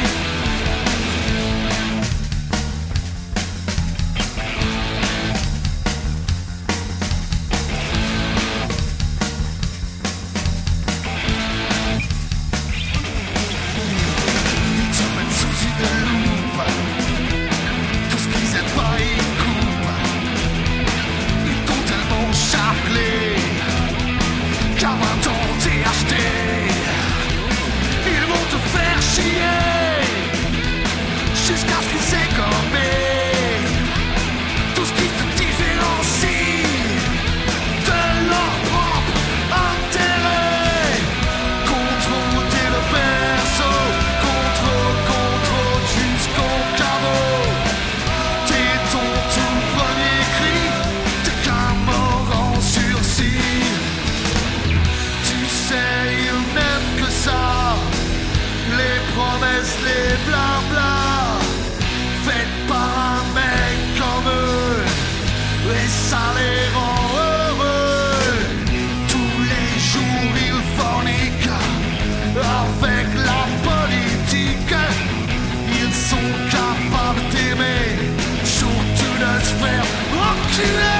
Ils te mettent sous une loupe. Tout ce qu'ils aiment pas, ils coupent. Ils t'ont tellement charclé qu'à 20 ans t'es acheté. Ils vont te faire chier jusqu'à ce qu'ils aient gommé tout ce qui te différencie de leur propre intérêt. Contrôle dès le berceau, contrôle jusqu'au caveau. Dès ton tout premier cri, t'es qu'un mort en sursis. Tu sais, ils n'aiment que ça, les promesses, les blabla, faites par un mec comme eux, et ça les rend heureux. Tous les jours ils forniquent avec la politique. Ils sont capables d'aimer, surtout de se faire enculer.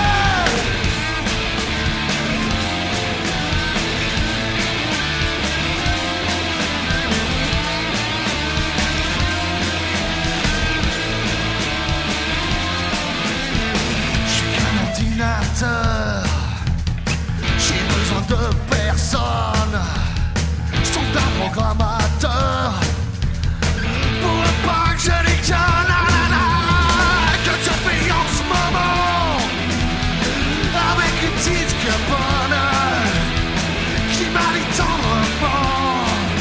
Je suis qu'un ordinateur, j'ai besoin de personne, sauf d'un programmateur. Pour pas que je n'ai qu'un nanana que tu fais en ce moment, avec une petite cabane qui m'allie tendrement.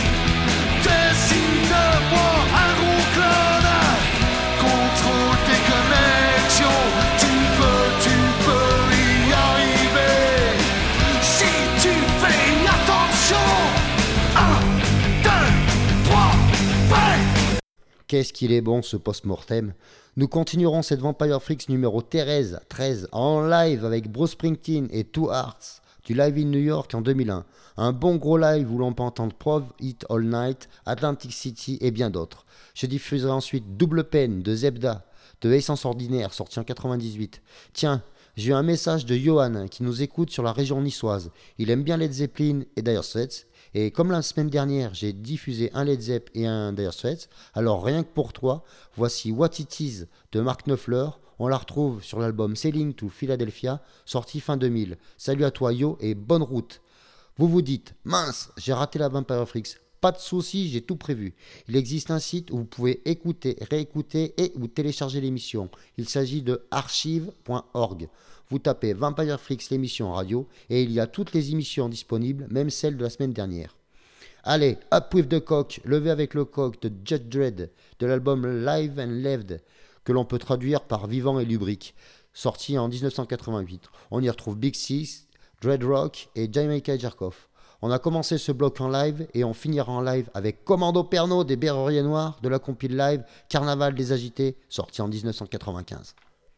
Dessine-moi un gros clone, contrôle tes connexions. Tu peux y arriver si tu fais attention. 1, 2, 3, play. Qu'est-ce qu'il est bon ce post-mortem. Nous continuerons cette Vampire Freaks numéro 13 en live avec Bruce Springsteen et Two Hearts du Live in New York en 2001. Un bon gros live où l'on peut entendre Prov It All Night, Atlantic City et bien d'autres. Je diffuserai ensuite Double Peine de Zebda, de Essence Ordinaire sorti en 98. Tiens, j'ai eu un message de Johan qui nous écoute sur la région niçoise. Il aime bien Led Zeppelin et Dire Straits. Et comme la semaine dernière, j'ai diffusé un Led Zepp et un Dire Straits, alors rien que pour toi, voici What It Is de Mark Knopfler. On la retrouve sur l'album Sailing to Philadelphia, sorti fin 2000. Salut à toi Yo et bonne route. Vous vous dites, mince, j'ai raté la Vampire Freaks. Pas de soucis, j'ai tout prévu. Il existe un site où vous pouvez écouter, réécouter et ou télécharger l'émission. Il s'agit de archive.org. Vous tapez Vampire Freaks l'émission radio et il y a toutes les émissions disponibles, même celles de la semaine dernière. Allez, Up with the Cock, levé avec le coq de Judge Dredd, de l'album Live and Leved, que l'on peut traduire par Vivant et Lubrique, sorti en 1988. On y retrouve Big Six, Dread Rock et Jamaica Jerkoff. On a commencé ce bloc en live et on finira en live avec Commando Pernod des Berruriers Noirs de la compile live Carnaval des Agités, sorti en 1995.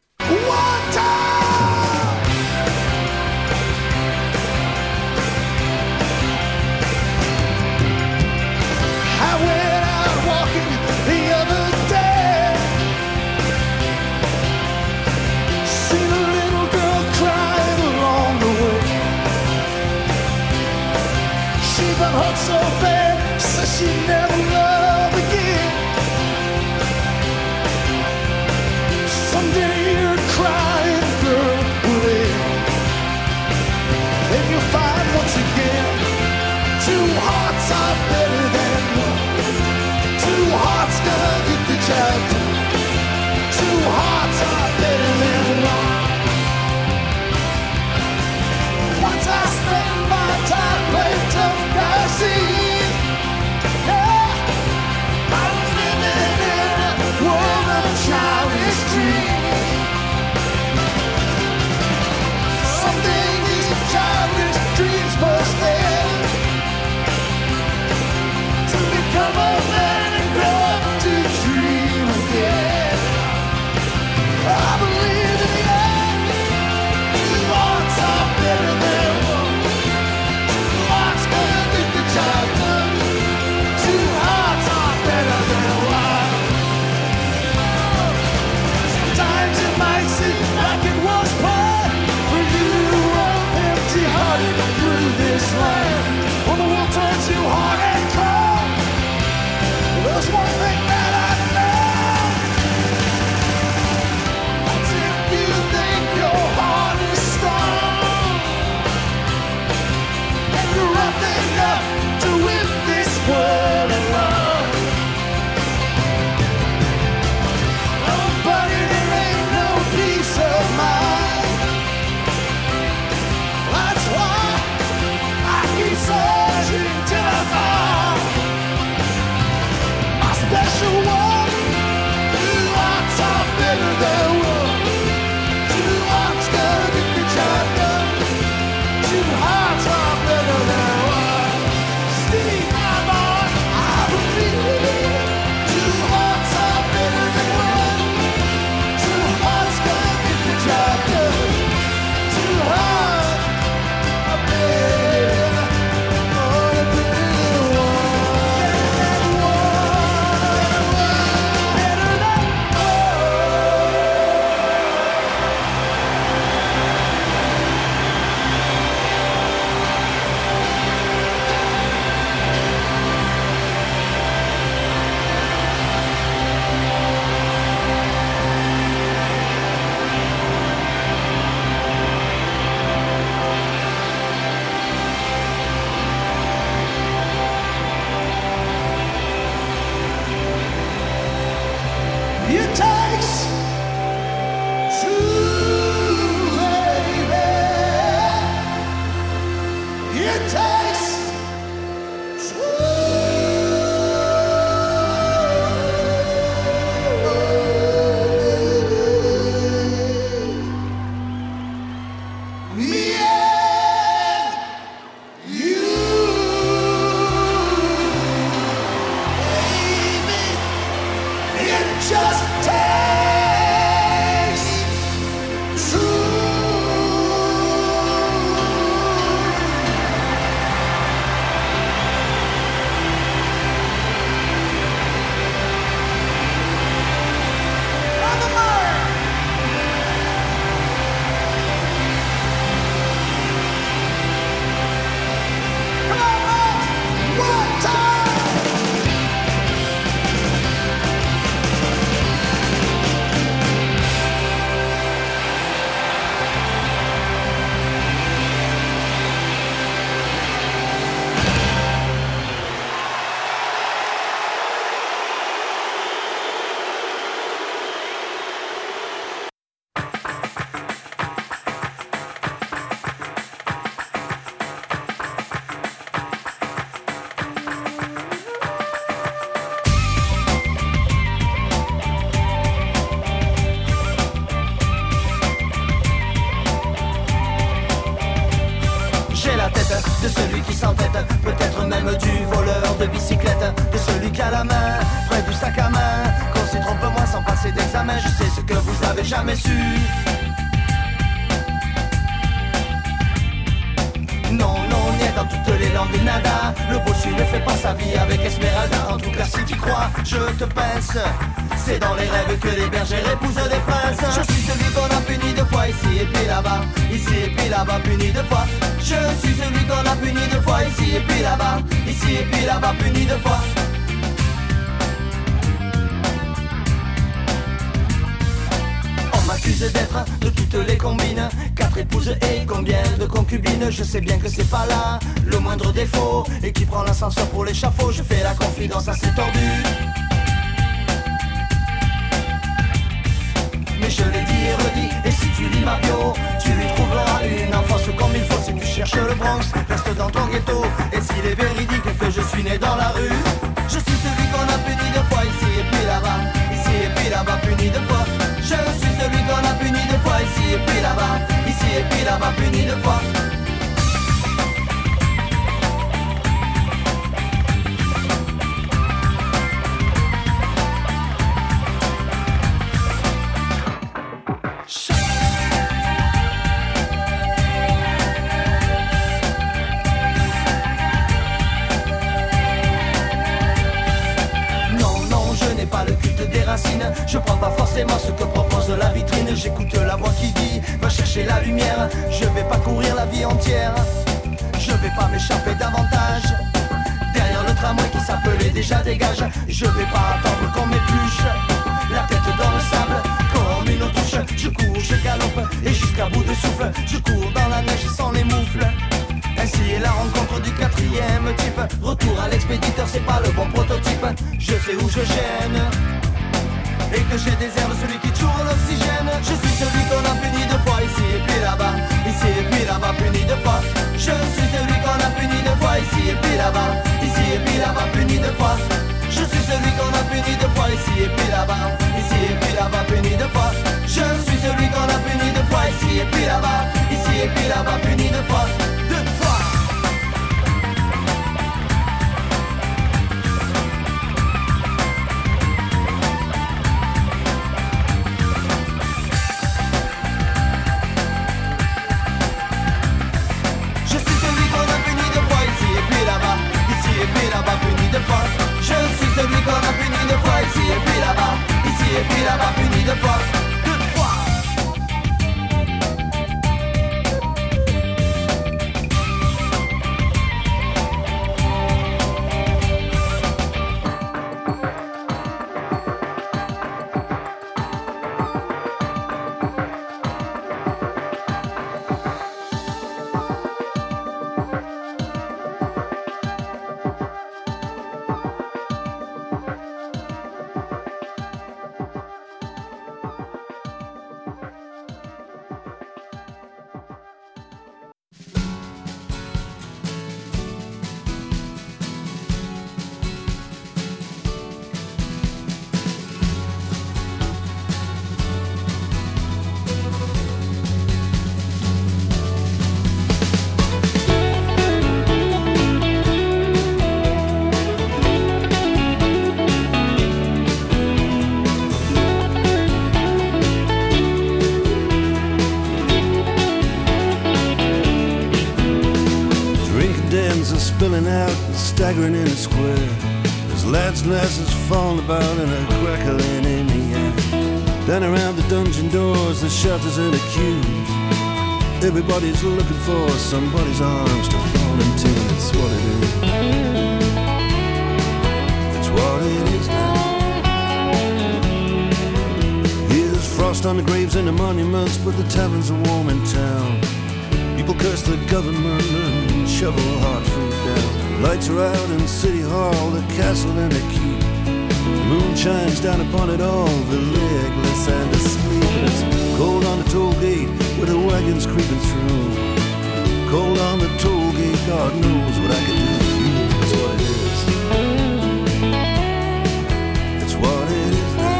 I went out walking the other day, seen a little girl crying along the way. She got hurt so bad, said she never love again. Someday you're crying girl will end, then you'll find once again two hearts are better than one. Two hearts gonna get the job done. Two hearts are better than one. De celui qui s'entête, peut-être même du voleur de bicyclette, de celui qui a la main près du sac à main, qu'on s'y trompe moins sans passer d'examen. Je sais ce que vous avez jamais su. Non, non, niet dans toutes les langues nada. Le bossu ne fait pas sa vie avec Esmeralda. En tout cas si tu crois, je te pince. C'est dans les rêves que les bergères épousent des princes. Je suis celui qu'on a puni deux fois ici et puis là-bas. Ici et puis là-bas, puni deux fois. Je suis celui qu'on a puni deux fois ici et puis là-bas. Ici et puis là-bas, puni deux fois. On m'accuse d'être de toutes les combines. 4 épouses et combien de concubines. Je sais bien que c'est pas là le moindre défaut. Et qui prend l'ascenseur pour l'échafaud. Je fais la confidence assez tordue. Mais je l'ai dit et redit, et si tu lis ma bio, tu lui trouveras une enfance comme il faut. Si tu cherches le Bronx, reste dans ton ghetto. Et s'il est véridique que je suis né dans la rue, je suis celui qu'on a puni deux fois ici et puis là-bas. Ici et puis là-bas, puni deux fois. Je suis celui qu'on a puni deux fois ici et puis là-bas. Ici et puis là-bas, puni deux fois. Je prends pas forcément ce que propose la vitrine. J'écoute la voix qui dit va chercher la lumière. Je vais pas courir la vie entière. Je vais pas m'échapper davantage. Derrière le tramway qui s'appelait déjà dégage. Je vais pas attendre qu'on m'épluche la tête dans le sable comme une touche. Je cours, je galope et jusqu'à bout de souffle. Je cours dans la neige sans les moufles. Ainsi est la rencontre du quatrième type. Retour à l'expéditeur, c'est pas le bon prototype. Je sais où je gêne et que j'ai des airs de celui qui tue l'oxygène. Je suis celui qu'on a puni deux fois ici et puis là-bas. Ici et puis là-bas, puni deux fois. Je suis celui qu'on a puni deux fois ici et puis là-bas. Ici et puis là-bas, puni deux fois. Je suis celui qu'on a puni deux fois ici et puis là-bas. Ici et puis là-bas, puni deux fois. Je suis celui qu'on a puni deux fois ici et puis là-bas. Ici et puis là-bas, puni deux fois. Deux fois. spilling out and staggering in a square. There's lads and lasses falling about and a crackling in the air. Down around the dungeon doors, the shelters and the queues. Everybody's looking for somebody's arms to fall into. That's what it is. That's what it is now. Here's frost on the graves and the monuments, but the taverns are warm in town. People curse the government and shovel hard food down. Lights are out in City Hall, the castle and the keep. The moon shines down upon it all, the legless and the sleep. And it's cold on the toll gate where the wagon's creeping through. Cold on the toll gate, God knows what I can do for you. That's what it is. That's what it is now.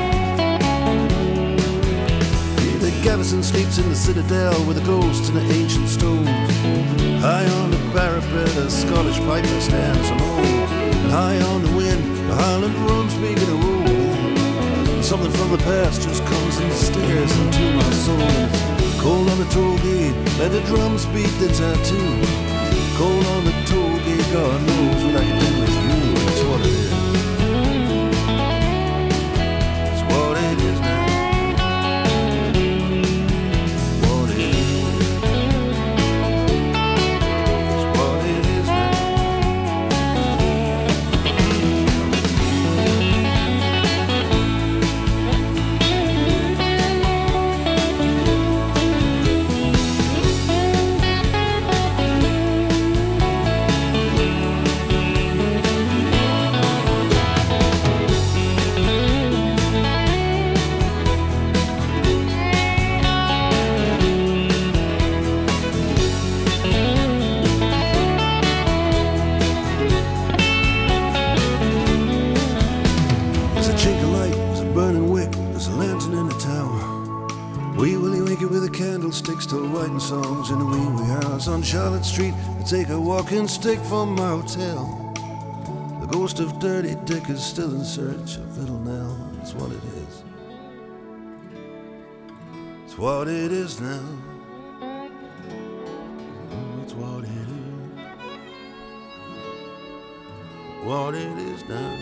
Yeah, the garrison sleeps in the citadel with the ghosts and the ancient stones. High on the parapet, a Scottish piper stands alone. And high on the wind, the Highland drums begin to roll. Something from the past just comes and stares into my soul. It's cold on the toll gate, let the drums beat the tattoo. Cold on the toll gate, God knows what I can do with you. That's what it is. That's what it is now. What it is. That's what it is now. Candlesticks till writing songs in the wee house on Charlotte Street. I take a walking stick from my hotel. The ghost of Dirty Dick is still in search of Little Nell. That's what it is. It's what it is now. It's what it is. What it is now.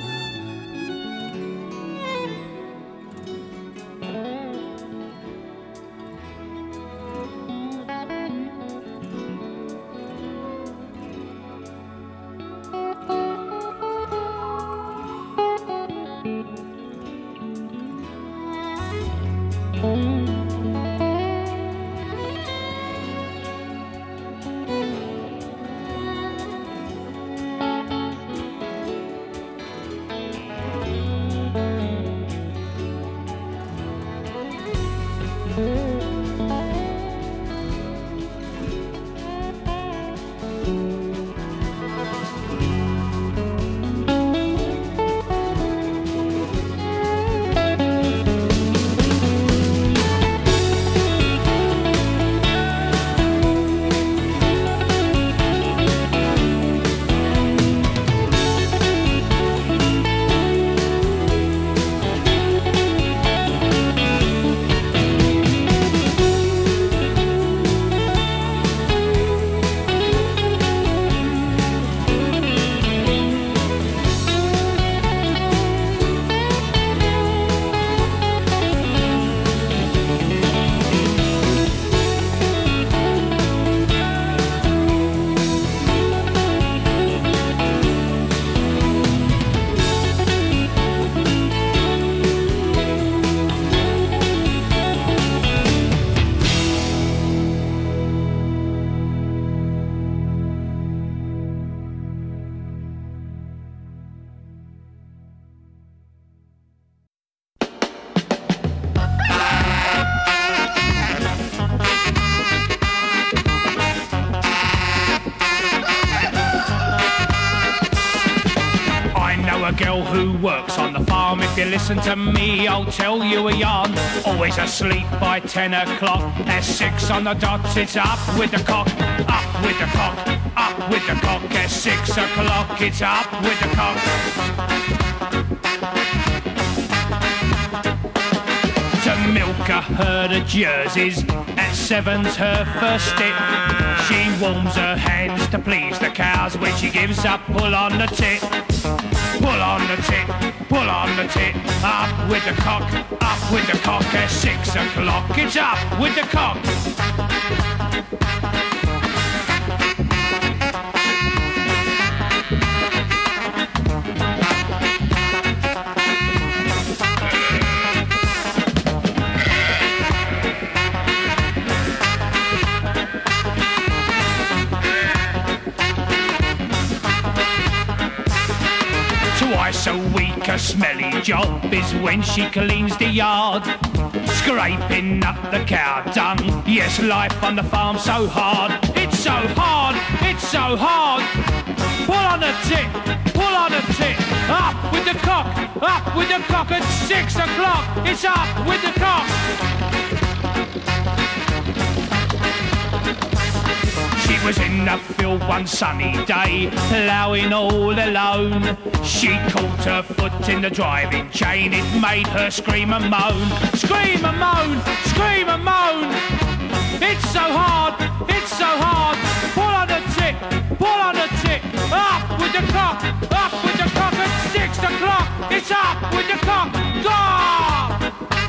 girl who works on the farm. If you listen to me, I'll tell you a yarn. Always asleep by 10 o'clock. At 6 on the dot, it's up with the cock, up with the cock, up with the cock. At 6 o'clock, it's up with the cock. To milk a herd of jerseys. At 7's her first step. She warms her hands to please the cows. When she gives up, pull on the tit. Pull on the tit, pull on the tit. Up with the cock, up with the cock at 6 o'clock. It's up with the cock. Twice a week a smelly job is when she cleans the yard, scraping up the cow dung. Yes, life on the farm so hard. It's so hard, it's so hard. Pull on the tit, pull on the tit. Up with the cock at 6 o'clock. It's up with the cock. She was in the field one sunny day, ploughing all alone. She caught her foot in the driving chain, it made her scream and moan. Scream and moan, scream and moan. It's so hard, it's so hard. Pull on the tit, pull on the tit. Up with the cock at 6 o'clock. It's up with the cock. Go!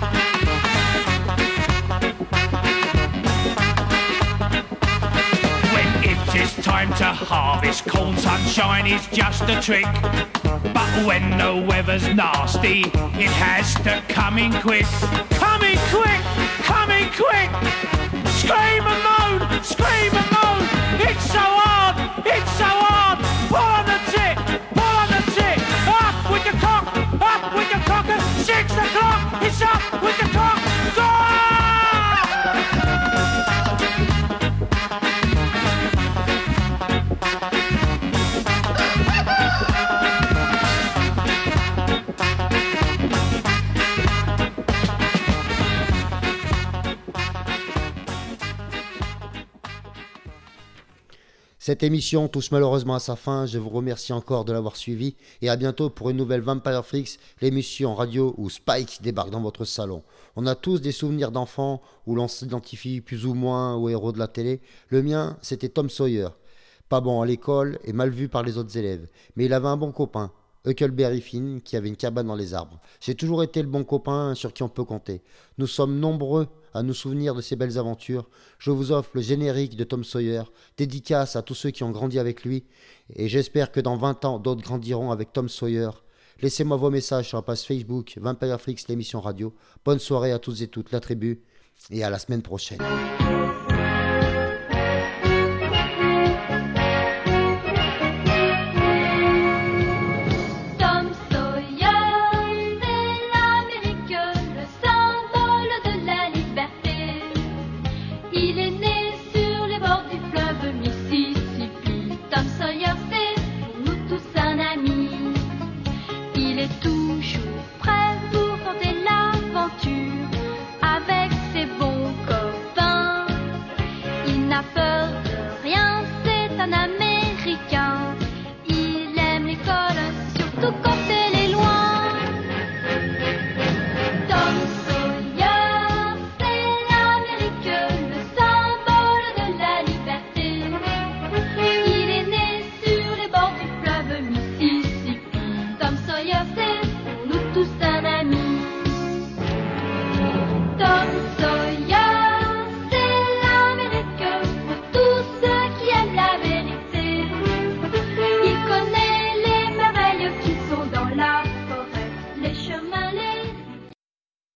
It's time to harvest corn, sunshine is just a trick. But when the weather's nasty, it has to come in quick. Come in quick, come in quick. Scream and moan, scream and moan. It's so hard, it's so hard. Pull on the tit, pull on the tit. Up with the cock at 6 o'clock. It's up with the cock. Go! Cette émission touche malheureusement à sa fin. Je vous remercie encore de l'avoir suivi et à bientôt pour une nouvelle Vampire Freaks, l'émission radio où Spike débarque dans votre salon. On a tous des souvenirs d'enfants où l'on s'identifie plus ou moins aux héros de la télé. Le mien, c'était Tom Sawyer. Pas bon à l'école et mal vu par les autres élèves. Mais il avait un bon copain, Huckleberry Finn, qui avait une cabane dans les arbres. J'ai toujours été le bon copain sur qui on peut compter. Nous sommes nombreux à nous souvenir de ces belles aventures. Je vous offre le générique de Tom Sawyer, dédicace à tous ceux qui ont grandi avec lui, et j'espère que dans 20 ans, d'autres grandiront avec Tom Sawyer. Laissez-moi vos messages sur la page Facebook Vampire Freaks, l'émission radio. Bonne soirée à tous et toutes, la tribu, et à la semaine prochaine. Avec ses bons copains, il n'a peur